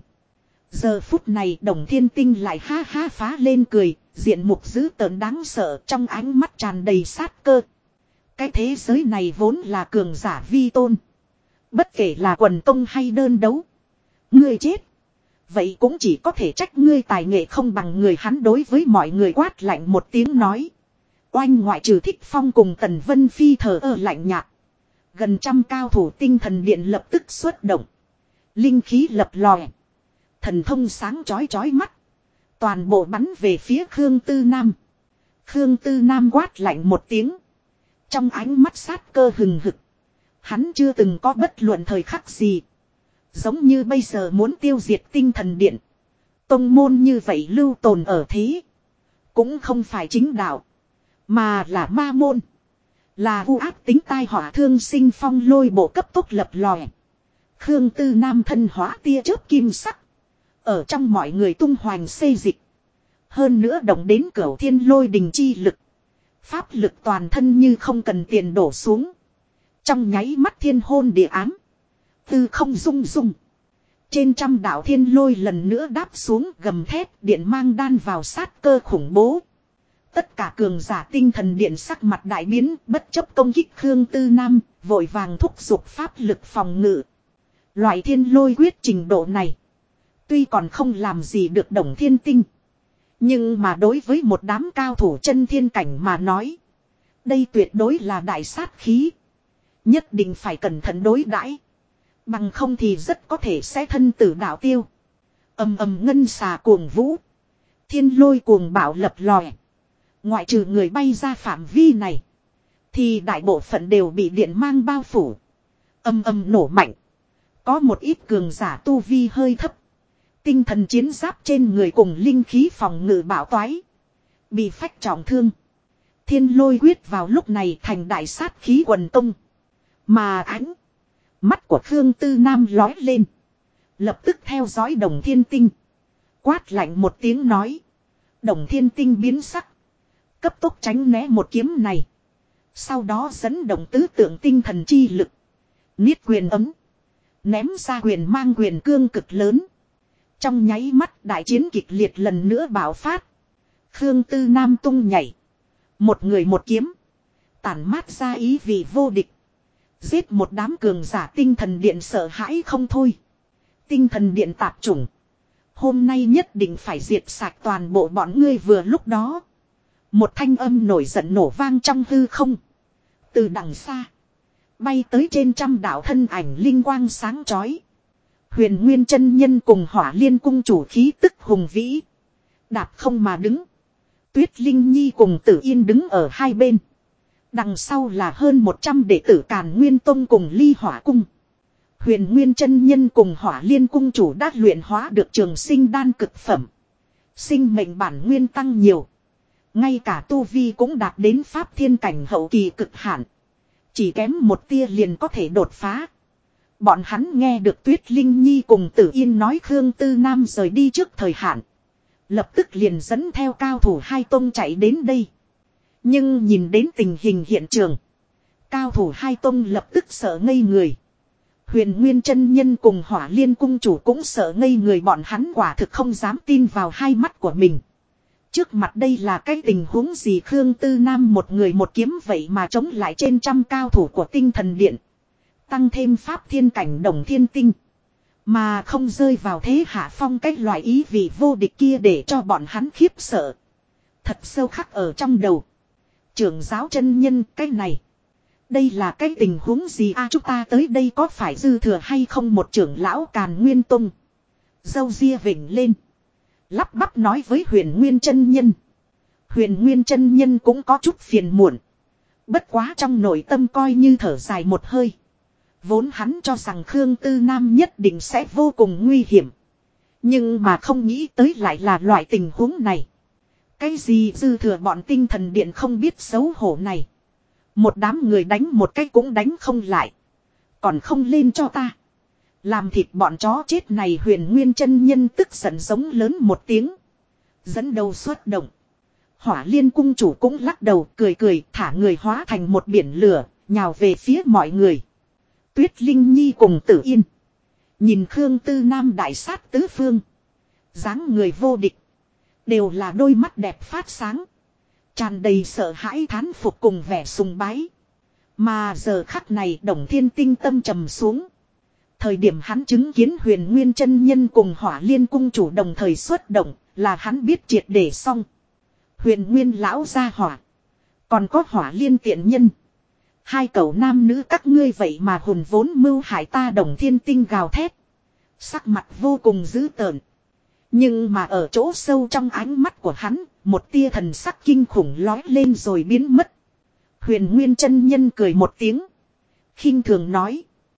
Giờ phút này Đồng Thiên Tinh lại ha ha phá lên cười, diện mục dữ tợn đáng sợ, trong ánh mắt tràn đầy sát cơ. Cái thế giới này vốn là cường giả vi tôn. Bất kể là quần công hay đơn đấu. Ngươi chết. Vậy cũng chỉ có thể trách ngươi tài nghệ không bằng người. Hắn đối với mọi người quát lạnh một tiếng nói. Oanh ngoại trừ Thích Phong cùng Tần Vân Phi thờ ơ lạnh nhạt. Gần trăm cao thủ tinh thần điện lập tức xuất động. Linh khí lập lòe. Thần thông sáng chói chói mắt. Toàn bộ bắn về phía Khương Tư Nam. Khương Tư Nam quát lạnh một tiếng. Trong ánh mắt sát cơ hừng hực. Hắn chưa từng có bất luận thời khắc gì. Giống như bây giờ muốn tiêu diệt tinh thần điện. Tông môn như vậy lưu tồn ở thế. Cũng không phải chính đạo. Mà là ma môn. Là vu áp tính tai họa thương sinh phong lôi bộ cấp tốc lập lòe. Khương Tư Nam thân hóa tia chớp kim sắc. Ở trong mọi người tung hoành xây dịch. Hơn nữa động đến cửu thiên lôi đình chi lực. Pháp lực toàn thân như không cần tiền đổ xuống. Trong nháy mắt thiên hôn địa ám. Tư không rung rung. Trên trăm đạo thiên lôi lần nữa đáp xuống gầm thét điện mang đan vào sát cơ khủng bố. Tất cả cường giả tinh thần điện sắc mặt đại biến bất chấp công kích Khương Tư Nam, vội vàng thúc giục pháp lực phòng ngự. Loại thiên lôi quyết trình độ này. Tuy còn không làm gì được Đồng Thiên Tinh. Nhưng mà đối với một đám cao thủ chân thiên cảnh mà nói. Đây tuyệt đối là đại sát khí. Nhất định phải cẩn thận đối đãi. Bằng không thì rất có thể sẽ thân tử đạo tiêu. Ầm ầm ngân xà cuồng vũ. Thiên lôi cuồng bạo lập lòe. Ngoại trừ người bay ra phạm vi này. Thì đại bộ phận đều bị điện mang bao phủ. Ầm ầm nổ mạnh. Có một ít cường giả tu vi hơi thấp. Tinh thần chiến giáp trên người cùng linh khí phòng ngự bảo toái. Bị phách trọng thương. Thiên lôi quyết vào lúc này thành đại sát khí quần công. Mà ánh mắt của Khương Tư Nam lói lên. Lập tức theo dõi Đồng Thiên Tinh. Quát lạnh một tiếng nói. Đồng Thiên Tinh biến sắc. Cấp tốc tránh né một kiếm này. Sau đó dẫn động tứ tượng tinh thần chi lực. Niết quyền ấm. Ném ra quyền mang quyền cương cực lớn. Trong nháy mắt đại chiến kịch liệt lần nữa bạo phát. Khương Tư Nam tung nhảy. Một người một kiếm. Tản mát ra ý vị vô địch. Giết một đám cường giả tinh thần điện sợ hãi không thôi. Tinh thần điện tạp chủng. Hôm nay nhất định phải diệt sạch toàn bộ bọn ngươi vừa lúc đó. Một thanh âm nổi giận nổ vang trong hư không. Từ đằng xa. Bay tới trên trăm đạo thân ảnh linh quang sáng chói. Huyền Nguyên chân nhân cùng Hỏa Liên cung chủ khí tức hùng vĩ. Đạp không mà đứng. Tuyết Linh Nhi cùng Tử Yên đứng ở hai bên. Đằng sau là hơn 100 đệ tử Càn Nguyên Tông cùng Ly Hỏa cung. Huyền Nguyên chân nhân cùng Hỏa Liên cung chủ đã luyện hóa được trường sinh đan cực phẩm. Sinh mệnh bản nguyên tăng nhiều. Ngay cả tu vi cũng đạt đến pháp thiên cảnh hậu kỳ cực hạn. Chỉ kém một tia liền có thể đột phá. Bọn hắn nghe được Tuyết Linh Nhi cùng Tử Yên nói Khương Tư Nam rời đi trước thời hạn. Lập tức liền dẫn theo cao thủ hai tông chạy đến đây. Nhưng nhìn đến tình hình hiện trường. Cao thủ hai tông lập tức sợ ngây người. Huyền Nguyên chân nhân cùng Hỏa Liên cung chủ cũng sợ ngây người, bọn hắn quả thực không dám tin vào hai mắt của mình. Trước mặt đây là cái tình huống gì? Khương Tư Nam một người một kiếm vậy mà chống lại trên trăm cao thủ của tinh thần điện. Tăng thêm pháp thiên cảnh Đồng Thiên Tinh. Mà không rơi vào thế hạ phong cái loại ý vị vô địch kia để cho bọn hắn khiếp sợ. Thật sâu khắc ở trong đầu. Trưởng giáo chân nhân cái này. Đây là cái tình huống gì a? Chúng ta tới đây có phải dư thừa hay không? Một trưởng lão Càn Nguyên Tông. Dâu ria vểnh lên. Lắp bắp nói với Huyền Nguyên chân nhân. Huyền Nguyên chân nhân cũng có chút phiền muộn. Bất quá trong nội tâm coi như thở dài một hơi. Vốn hắn cho rằng Khương Tư Nam nhất định sẽ vô cùng nguy hiểm. Nhưng mà không nghĩ tới lại là loại tình huống này. Cái gì dư thừa bọn tinh thần điện không biết xấu hổ này. Một đám người đánh một cái cũng đánh không lại. Còn không lên cho ta. Làm thịt bọn chó chết này. Huyền Nguyên chân nhân tức giận giống lớn một tiếng. Dẫn đầu xuất động. Hỏa Liên cung chủ cũng lắc đầu cười cười thả người hóa thành một biển lửa. Nhào về phía mọi người. Tuyết Linh Nhi cùng Tử Yên. Nhìn Khương Tư Nam đại sát tứ phương. Dáng người vô địch. Đều là đôi mắt đẹp phát sáng. Tràn đầy sợ hãi thán phục cùng vẻ sùng bái. Mà giờ khắc này Đồng Thiên Tinh tâm trầm xuống. Thời điểm hắn chứng kiến Huyền Nguyên chân nhân cùng Hỏa Liên cung chủ đồng thời xuất động. Là hắn biết triệt để xong. Huyền Nguyên lão gia hỏa. Còn có Hỏa Liên tiện nhân. Hai cậu nam nữ các ngươi vậy mà hùn vốn mưu hại ta. Đồng Thiên Tinh gào thét. Sắc mặt vô cùng dữ tợn. Nhưng mà ở chỗ sâu trong ánh mắt của hắn, một tia thần sắc kinh khủng lói lên rồi biến mất. Huyền Nguyên chân nhân cười một tiếng. Khinh thường nói.